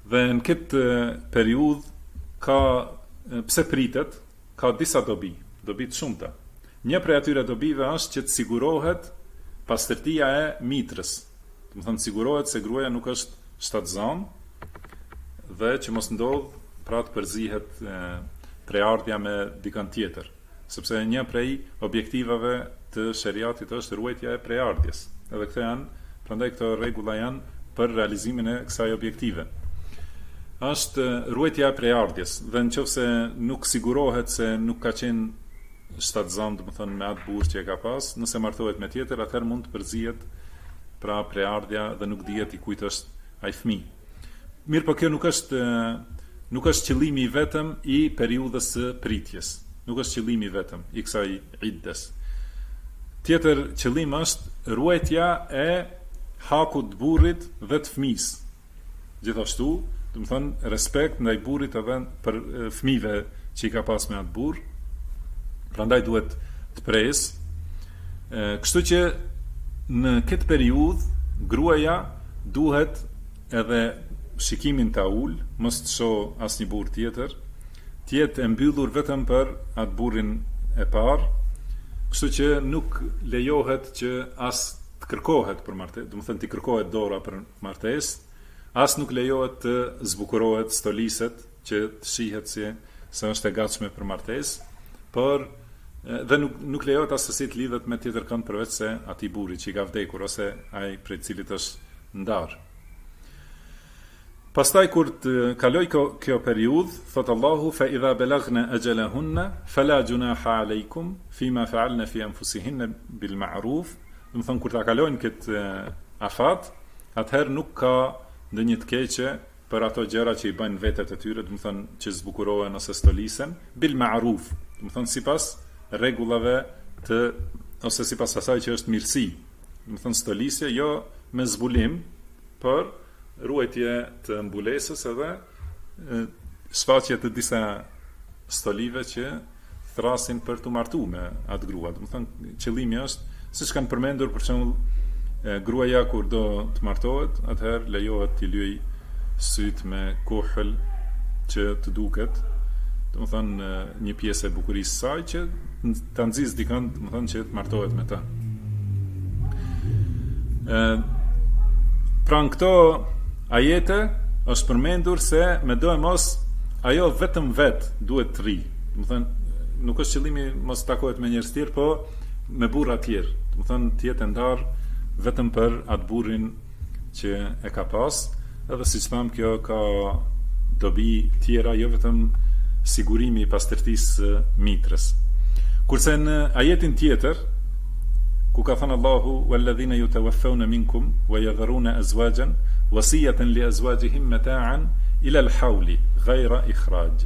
Dhe në këtë periudhë ka pse pritet, ka disa dobi të shumta. Një prej atyre dobive është që të sigurohet pastërtia e mitrës. Do të thonë sigurohet se gruaja nuk është shtatzan dhe që mos ndodh pra të përzihet preardhja me dikën tjetër, sepse një prej objektivave të sheriatit është ruajtja e preardhjes. Edhe këto janë, prandaj këto rregulla janë për realizimin e kësaj objektive. Është ruajtja e preardhjes, dhe nëse nuk sigurohet se nuk ka qenë shtatzan, do të thonë me atë burrë që e ka pas, nëse martohet me tjetër, atëherë mund të përzihet pra preardhja dhe nuk dihet i kujt është ai fëmijë. Mirë, po kjo nuk është qëllimi vetëm i periudhës së pritjes. Nuk është qëllimi vetëm i kësaj iddes. Tjetër qëllim është ruajtja e hakut të burrit dhe të fëmijës. Gjithashtu, do të thonë respekt ndaj burrit edhe për fëmijëve që i ka pas me atë burr. Prandaj duhet të presë. Kështu që në këtë periudhë gruaja duhet edhe shikimin ta ul, mos të shoh asnjë burr tjetër, të jetë e mbyllur vetëm për atë burrin e parë, kështu që nuk lejohet që as të kërkohet për martesë, do të thënë të kërkohet dora për martesë, as nuk lejohet të zbukurohet, stoliset, që të shihet se është e gatshme për martesë, por dhe nuk lejohet as se të lidhet me tjetër kënd përveç se atij burri që i ka vdekur ose ai prej cilit është ndarë. Pastaj kur të kaloj kjo periudhë, thot Allahu fa idha balagna ajalahunna fala junaha alaykum fima fa'alna fi anfusihinna bil ma'ruf. Do të thonë kur ta kalojnë këtë afat, atëherë nuk ka ndonjë të keqe për ato gjëra që i bëjnë vetët e tyre, do të thonë që zbukurohen ose stolisen bil ma'ruf. Do të thonë sipas rregullave ose sipas asaj që është mirësi. Do të thonë stolisje jo me zbulim, por ruajtje të mbulesës edhe shfaqje të disa stolive që thrasin për të martuar me atë grua. Do të thonë qëllimi është, siç kanë përmendur për shembull gruaja kur do të martohet, atëherë lejohet t'i lyej syt me kohël që të duket, do të thonë një pjesë e bukurisë së saj që ta nxis dikën, do të thonë që të martohet me ta. Pra në këto ajete është përmendur se me do e mos ajo vetëm duhet të rri. Do të thonë nuk është qëllimi mos takohet me njerëz tjerë, po me burra tjerë. Do të thonë të jetë ndar vetëm për atë burrin që e ka pas, edhe siç tham kjo ka dobi tjera, jo vetëm sigurimi i pastërtisë së mitrës. Kurse në ajetin tjetër, ku ka thënë Allahu walladhina yutawaffawna minkum wa yadharuna azwajan wasiyatan li azwajihim mata'an ila al-hawli ghayra ikhraj.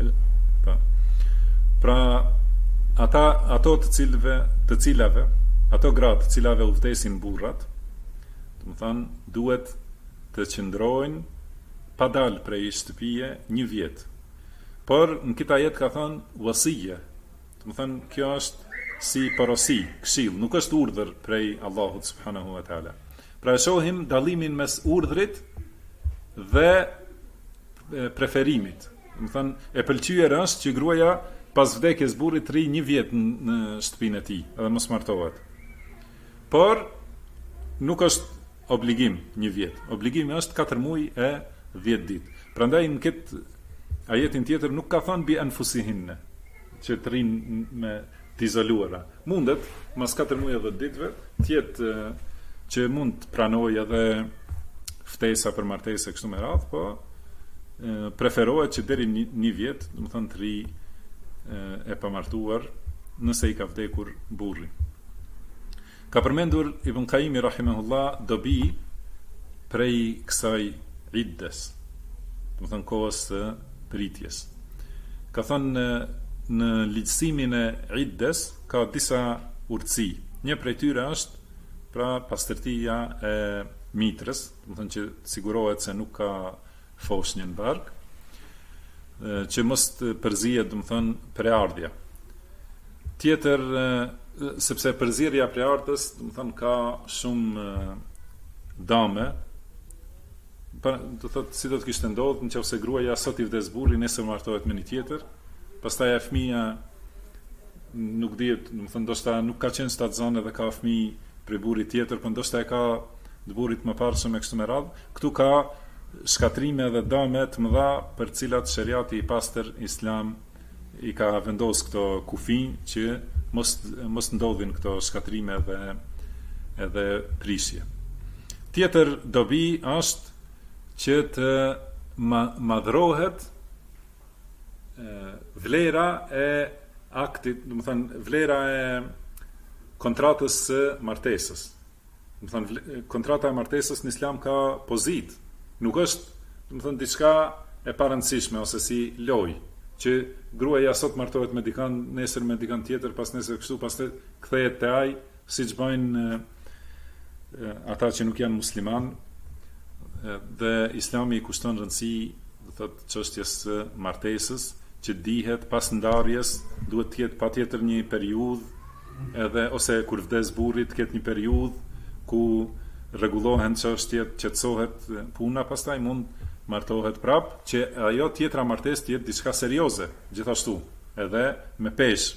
Pra ato të cilave ato gratë të cilave u vdesin burrat, do të thonë duhet të qëndrojnë pa dalë prej shtëpie 1 vjet. Por në këtë ajet ka thënë wasije. Do të thonë kjo është si porosi, këshill, nuk është urdhër prej Allahut subhanahu wa taala. Pra e shohim dallimin mes urdhrit dhe preferimit. Do të thonë e pëlqyer është që gruaja pas vdekjes burrit të rri 1 vjet në shtëpinë e tij, edhe mos martohet. Por nuk është obligim 1 vjet. Obligimi është 4 muaj e 10 ditë. Prandaj në këtë ajetin tjetër nuk ka thënë bi anfusihinne, që të rinë me të izoluara. Mundet mas 4 muaj e 10 ditëve të jetë që mund të pranojë edhe ftesa për martesë kështu me radhë, po preferohet që deri 1 vjet, do të thonë të ri e pamartuar nëse i ka vdekur burri. Ka përmendur Ibn Qayyim rahimahullah dobi prej kësaj iddes, do të thonë kohës së pritjes. Ka thënë në ligjësimin e iddes ka disa urtësi. Një prej tyre është pra pastërtia e mitrës, do të thonë që sigurohet se nuk ka foshnjë në bark, që mos të përzihet, do të thonë, preardhja. Tjetër, sepse përzierja e preardhës, do të thonë, ka shumë dame, do thotë si do të kishte ndodhur nëse gruaja sot i vdes burri, nesër martohet me një tjetër, pastaj fëmia nuk dihet, do të thonë ndoshta nuk ka qenë stadzon edhe ka fëmijë prej burrit tjetër, por ndoshta e ka të burrit më parshëm e kështu me radhë. Këtu ka shkatrime dhe dëme të mëdha për cilat sheriati i pastër islam i ka vendosur këto kufi që mos ndodhin këto shkatrime edhe prishje. Tjetër dobi është që të madhrohet vlera e aktit, do të thënë vlera e kontratës së martesës. Do të thënë kontrata e martesës në islam ka pozit. Nuk është, do të thënë diçka e parëndësishme ose si lojë, që gruaja sot martohet me dikën, nesër me dikën tjetër, pas nesër kështu, pastaj kthehet te ai, siç bëjnë ata që nuk janë musliman, dhe Islami i kushton rëndësi, do thotë çështjes së martesës, që dihet pas ndarjes duhet të jetë patjetër një periudhë, edhe ose kur vdes burri të ketë një periudhë ku rregullohen çështjet, qetësohet puna, pastaj mund martohet prap, që ajo tjetra martesë të jetë diçka serioze, gjithashtu, edhe me peshë.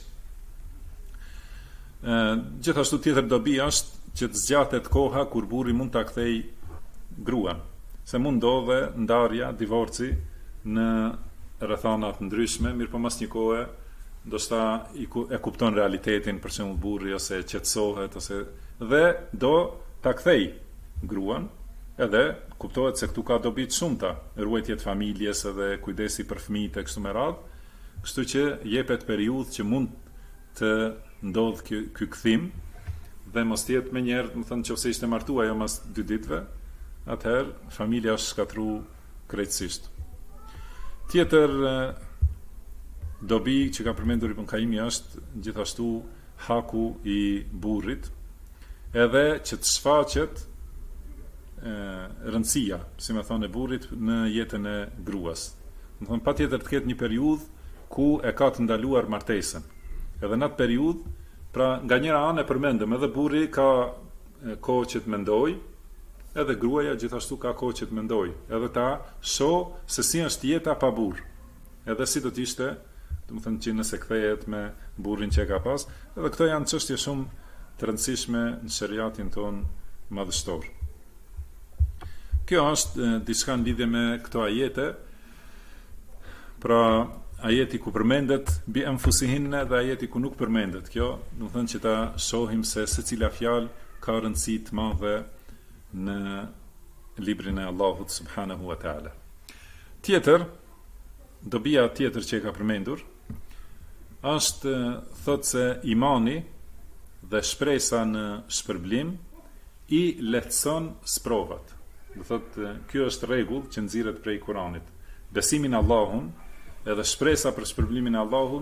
Gjithashtu tjetër dobi është që të zgjatet koha kur burri mund ta kthej gruan, se mund ndodhe ndarja, divorci në rrethana të ndryshme, mirë po mas një kohe ndoshta e kupton realitetin, për shembull burri, ose qetësohet, ose dhe do ta kthej gruan, edhe kuptohet se këtu ka dobi të shumta, ruajtje të familjes edhe kujdesi për fëmijët e kështu me radhë, kështu që jepet periudhë që mund të ndodh ky kthim, dhe mos jetë më njëherë, do të thënë nëse ishte martuar ajo mas 2 ditëve, atëherë familja është shkatruar krejtësisht. Tjetër dobi që ka përmendur Ibn Kaimi është gjithashtu haku i burrit, edhe që të shfaqet rëndësia, si më thonë, e burrit në jetën e gruas. Do të thonë patjetër të ketë një periudhë ku e ka të ndaluar martesën. Edhe në atë periudhë, pra nga njëra anë e përmendëm, edhe burri ka kohë që të mendojë, edhe gruaja gjithashtu ka kohë që të mendoj, edhe ta shoh se si është jeta pa burr, edhe si do të ishte, do të thënë që nëse kthehet me burrin që e ka pas, edhe këto janë çështje shumë të rëndësishme në sheriatin ton madhështor. Kjo është diçka në lidhje me këto ajete, pra ajeti ku përmendet bi anfusihinna dhe ajeti ku nuk përmendet. Kjo do të thënë që ta shohim se secila fjalë ka rëndësi të madhe në librin e Allahut subhanahu wa taala. Tjetër, dobia tjetër që e ka përmendur është, thotë se imani dhe shpresa në shpërblim i lehtëson sprovat. Do thotë kjo është rregull që nxirret prej Kuranit. Besimi në Allahun edhe shpresa për shpërblimin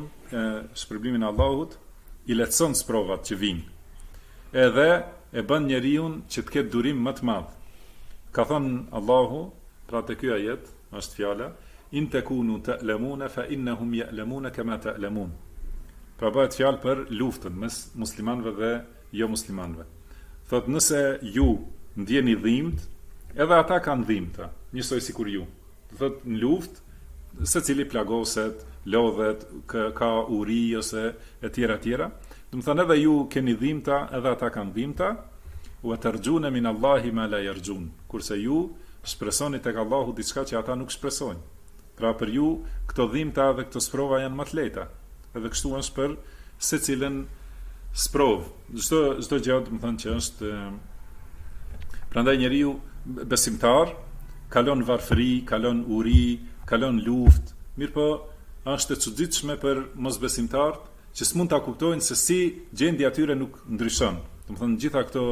e Allahut i lehtëson sprovat që vijnë. Edhe e bën njeriu që të ketë durim më të madh. Ka thënë Allahu, pra te ky ajet është fjala, in takunu ta'lamuna fa innahum ya'lamuna kama ta'lamun. Pra bëhet fjalë për luftën mes muslimanëve dhe jo muslimanëve. Thotë nëse ju ndjeni dhimbt, edhe ata kanë dhimbta, njësoj sikur ju. Thotë në luftë secili plagoset, lodhet, ka uri ose e tjera. Do të thënë edhe ju keni dhimbta, edhe ata kanë dhimbta, wa tarjuna min Allahi ma la yarjun. Kurse ju shpresoni tek Allahu diçka që ata nuk shpresojnë. Pra për ju këto dhimbta dhe këto sprova janë më të lehta. Edhe kështu është për secilën sprov. Çdo gjë, do të thënë që është prandaj njeriu besimtar kalon varfëri, kalon uri, kalon luftë. Mirpo është e çuditshme për mosbesimtarët që s'mund ta kuptojnë se si gjendja e tyre nuk ndryshon. Do të thonë gjitha këto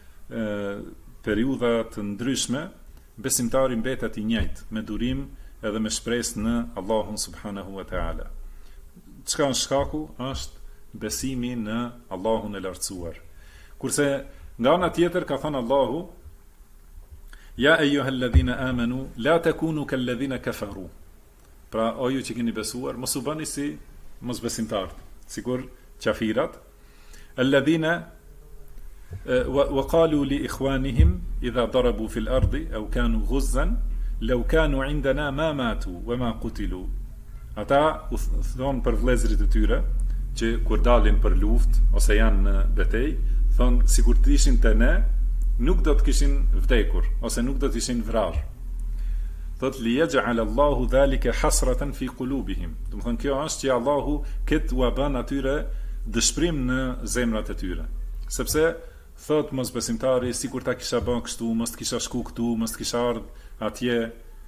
periudha të ndryshme, besimtari mbetet i njëjtë, me durim edhe me shpresë në Allahun subhanahu wa taala. Çka është shkaku? Është besimi në Allahun e lartësuar. Kurse nga ana tjetër ka thënë Allahu: Ja ayyuhalladhina amanu la takunu kalladhina kafaru. Pra o ju që keni besuar, mos u bëni si mosbesimtarët, sikur qafirat, alladhina wa qalu li ikhwanihim idha darabu fil ardi aw kanu ghuzzan law kanu indana ma matu wa ma qutilu. Ata u thon për vëllezërit e tyre që kur dalin për luftë ose janë në betejë, thon sikur të ishin te ne, nuk do të kishin vdekur ose nuk do të ishin vrarë. Thot li yaj'al Allahu dhalika hasratan fi qulubihim. Do të thonë kjo është që Allahu këtë ua bën atyre dëshpërim në zemrat e tyre. Sepse thot mosbesimtari sikur ta kisha bën kështu, mos të kisha shku këtu, mos të kisha ardh atje.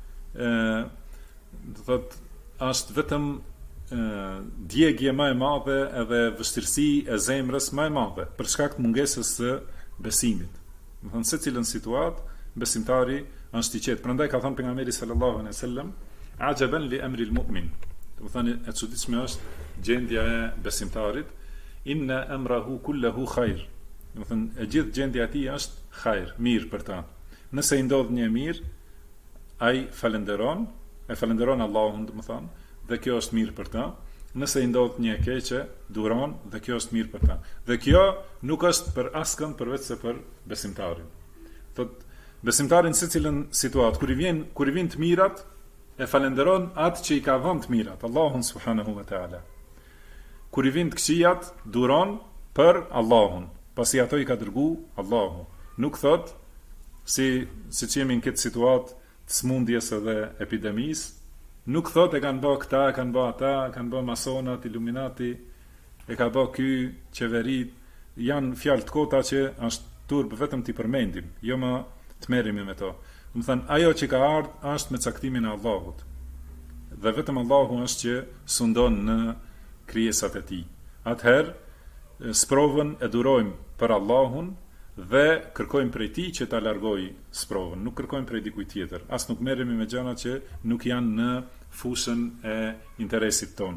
Do thot është vetëm djegje më e madhe edhe vështirësi e zemrës më e madhe për shkak të mungesës së besimit. Do të thonë se cilën situatë besimtari është i qetë. Prandaj ka thënë pejgamberi sallallahu alaihi wasallam, ajaban li amri al-mu'min. Do të thonë e çuditshme është gjendja e besimtarit, inna amrahu kulluhu khair. Do të thonë e gjithë gjendja e tij është khair, mirë për ta. Nëse i ndodh një mirë, ai falenderon, e falenderon Allahun, do të thonë, dhe kjo është mirë për ta. Nëse i ndodh një e keqe, duron dhe kjo është mirë për ta. Dhe kjo nuk është për askën përveç se për besimtarin. Thot besimtarin secilën situatë kur i vin të mirat, e falenderon atë që i ka dhënë të mirat, Allahun subhanahu wa taala. Kur i vin të këqijat, duron për Allahun, pasi ato i ka dërgu Allahu. Nuk thot si jemi në këtë situatë të smundjes edhe epidemisë, nuk thot e kanë bë këta, e kanë bë ata, kanë bë masonat, iluminati, e ka bë ky qeverit, janë fjalë të kota që është turp vetëm t'i përmendim, jo më të merremi me to. Do të thënë ajo që ka ardhur është me caktimin e Allahut. Dhe vetëm Allahu është që sundon në krijesat e tij. Atëherë sprovën e durojmë për Allahun dhe kërkojmë prej tij që ta largojë sprovën, nuk kërkojmë prej dikujt tjetër. As nuk merremi me gjëra që nuk janë në fushën e interesit ton.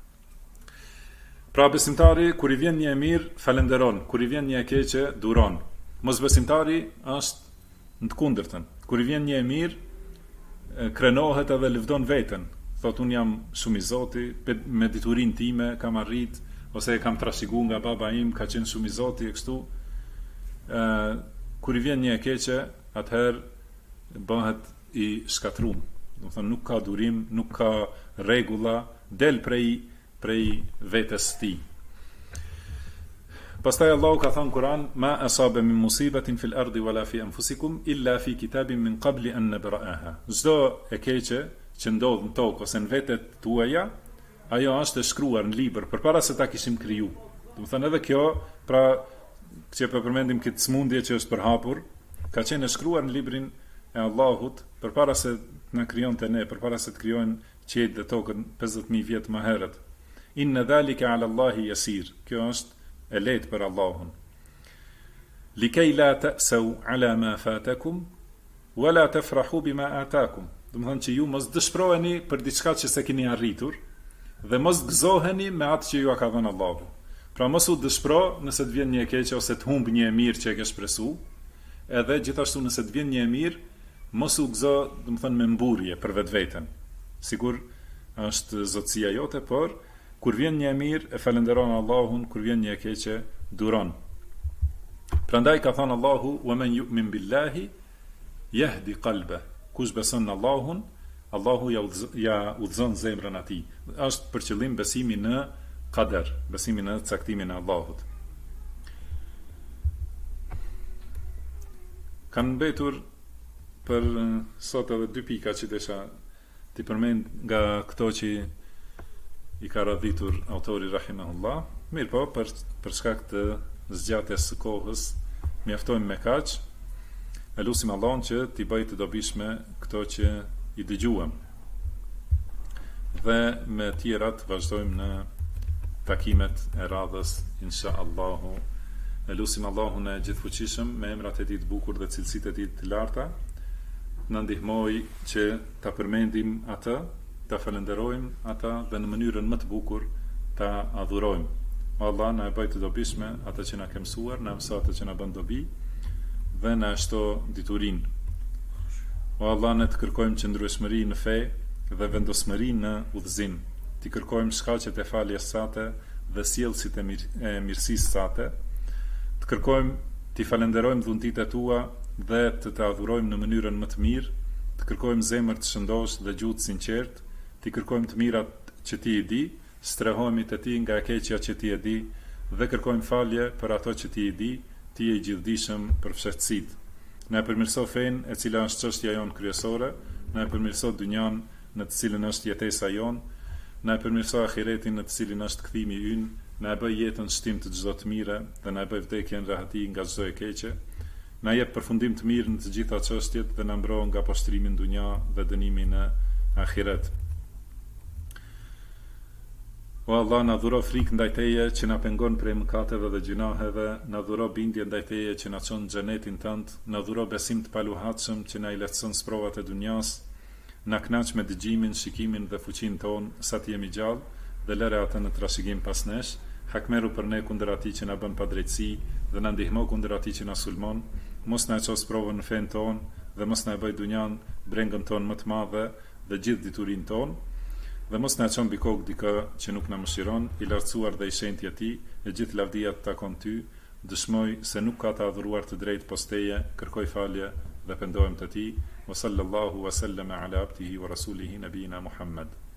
Pra besimtari kur i vjen një e mirë, falenderon, kur i vjen një e keqe, duron. Mosbesimtari është në të kundërtën. Kur i vjen një e mirë, krenohet edhe lëvdon veten. Thot unë jam shumë i Zoti, me diturinë time kam arrit, ose kam trashëguar nga baba im, ka qenë shumë i Zoti e kështu. Kur i vjen një e keqe, atëherë bëhet i shkatrum. Do të thonë nuk ka durim, nuk ka rregulla, del prej vetes tij. Pastaj Allahu ka thënë Kur'an, ma asaba min musibatin fil ardi wala fi anfusikum illa fi kitabin min qabli an nabra'aha. Çdo e keqe që ndodh në tokë ose në vetet tuaja, ajo është e shkruar në libër përpara se ta kishim kriju. Do të thonë edhe kjo, pra që përmendim këtë smundje që është përhapur, ka qenë e shkruar në librin e Allahut përpara se na krijonte ne, përpara se të krijojnë qiellin dhe tokën 50000 vjet më herët. Inna dhalika ala Allahi yasir. Kjo është e lehtë për Allahun. Likay la ta'sau ala ma fatakum wala tafrahu bima ataakum. Do të thonë që ju mos dëshpëroheni për diçka që s'e keni arritur dhe mos gëzoheni me atë që ju ka dhënë Allahu. Pra mos u dëshpëro nëse të vjen një e keqe ose të humb një e mirë që e ke shpresuar, edhe gjithashtu nëse të vjen një e mirë, mos u gëzo, do të thonë me mburje për vetveten. Sigur është zotësia jote, por kur vjen një e mirë e falenderon Allahun, kur vjen një e keqe duron. Prandaj ka thënë Allahu, "Wa man yu'min billahi yahdi qalbah." Kush beson në Allahun, Allahu ja udhëzon zemrën e tij. Është për qëllim besimi në qadar, besimi në caktimin e Allahut. Kanë mbetur për sot edhe dy pika që desha t'i përmend nga këto që i ka radhitur autori rahimahullah. Mirë po, për shkak të zgjatjes së kohës, mjaftojmë me kaq. E lutim Allahun që t'i bëjë të dobishme këto që i dëgjuam. Dhe me tjerat vazhdojmë në takimet e radhës inshallahu. E lutim Allahun e gjithfuqishëm me emrat e tij të bukur dhe cilësitë e tij të larta, na ndihmoj që ta përmendim atë, ta falenderojmë ata dhe në mënyrën më të bukur ta adhurojmë. O Allah, na e bëj të dobishme atë që na ke mësuar, na mëso atë që na bën dobi dhe na shto diturinë. O Allah, ne të kërkojmë qëndrueshmëri në fe dhe vendosmëri në udhëzim. Ti kërkojmë shkaqet e faljes sate dhe sjellësit e mirësisë sate. Të kërkojmë, ti falenderojmë dhuntitë tua dhe të adhurojmë në mënyrën më të mirë. Të të kërkojmë zemër të shëndosh dhe gjuhë të sinqert, të kërkojmë të mirat që ti i di, strehohemi të ti nga e keqja që ti e di, dhe kërkojmë falje për ato që ti i di, ti e i gjithdijshëm për fshehtësitë. Na e përmirëso fenë e cila është çështja jonë kryesore, na e përmirëso dynjan në të cilën është jetesa jonë, na e përmirëso ahiretin në të cilin është kthimi ynë, na e bëj jetën shtim të çdo të mire dhe na e bëj vdekjen rahati nga çdo e keqe. Na jep përfundim të mirë në të gjitha çështjet dhe na mbro nga poshtrimi në dunja dhe dënimi në ahiret. O Allah, na dhuro frikë ndaj Teje që na pengon prej mëkateve dhe gjunaheve, na dhuro bindje ndaj Teje që na çon në xhenetin tënd, na dhuro besim të paluhatshëm që na i lehtëson sprovat e dunjas, na kënaq me dëgjimin, shikimin dhe fuqinë tonë sa të jemi gjallë dhe lëre atë në trashëgim pas nesh, hakmeru për ne kundër atij që na bën padrejtësi dhe na ndihmo kundër atij që na sulmon, mos na ços provën në fen tonë dhe mos na bëj dunjan brengën tonë më të madhe dhe gjithë diturinë tonë, dhe mos na çon mbi kokë dikë që nuk na mëshiron, i lartësuar dhe i shenjtë i tij, e gjithë lavdia të takon ty, dëshmoj se nuk ka të adhuruar të drejtë pos Teje, kërkoj falje dhe pendohem te ti. Wa sallallahu wa sallama ala abdihi wa rasulihi nabina Muhammad.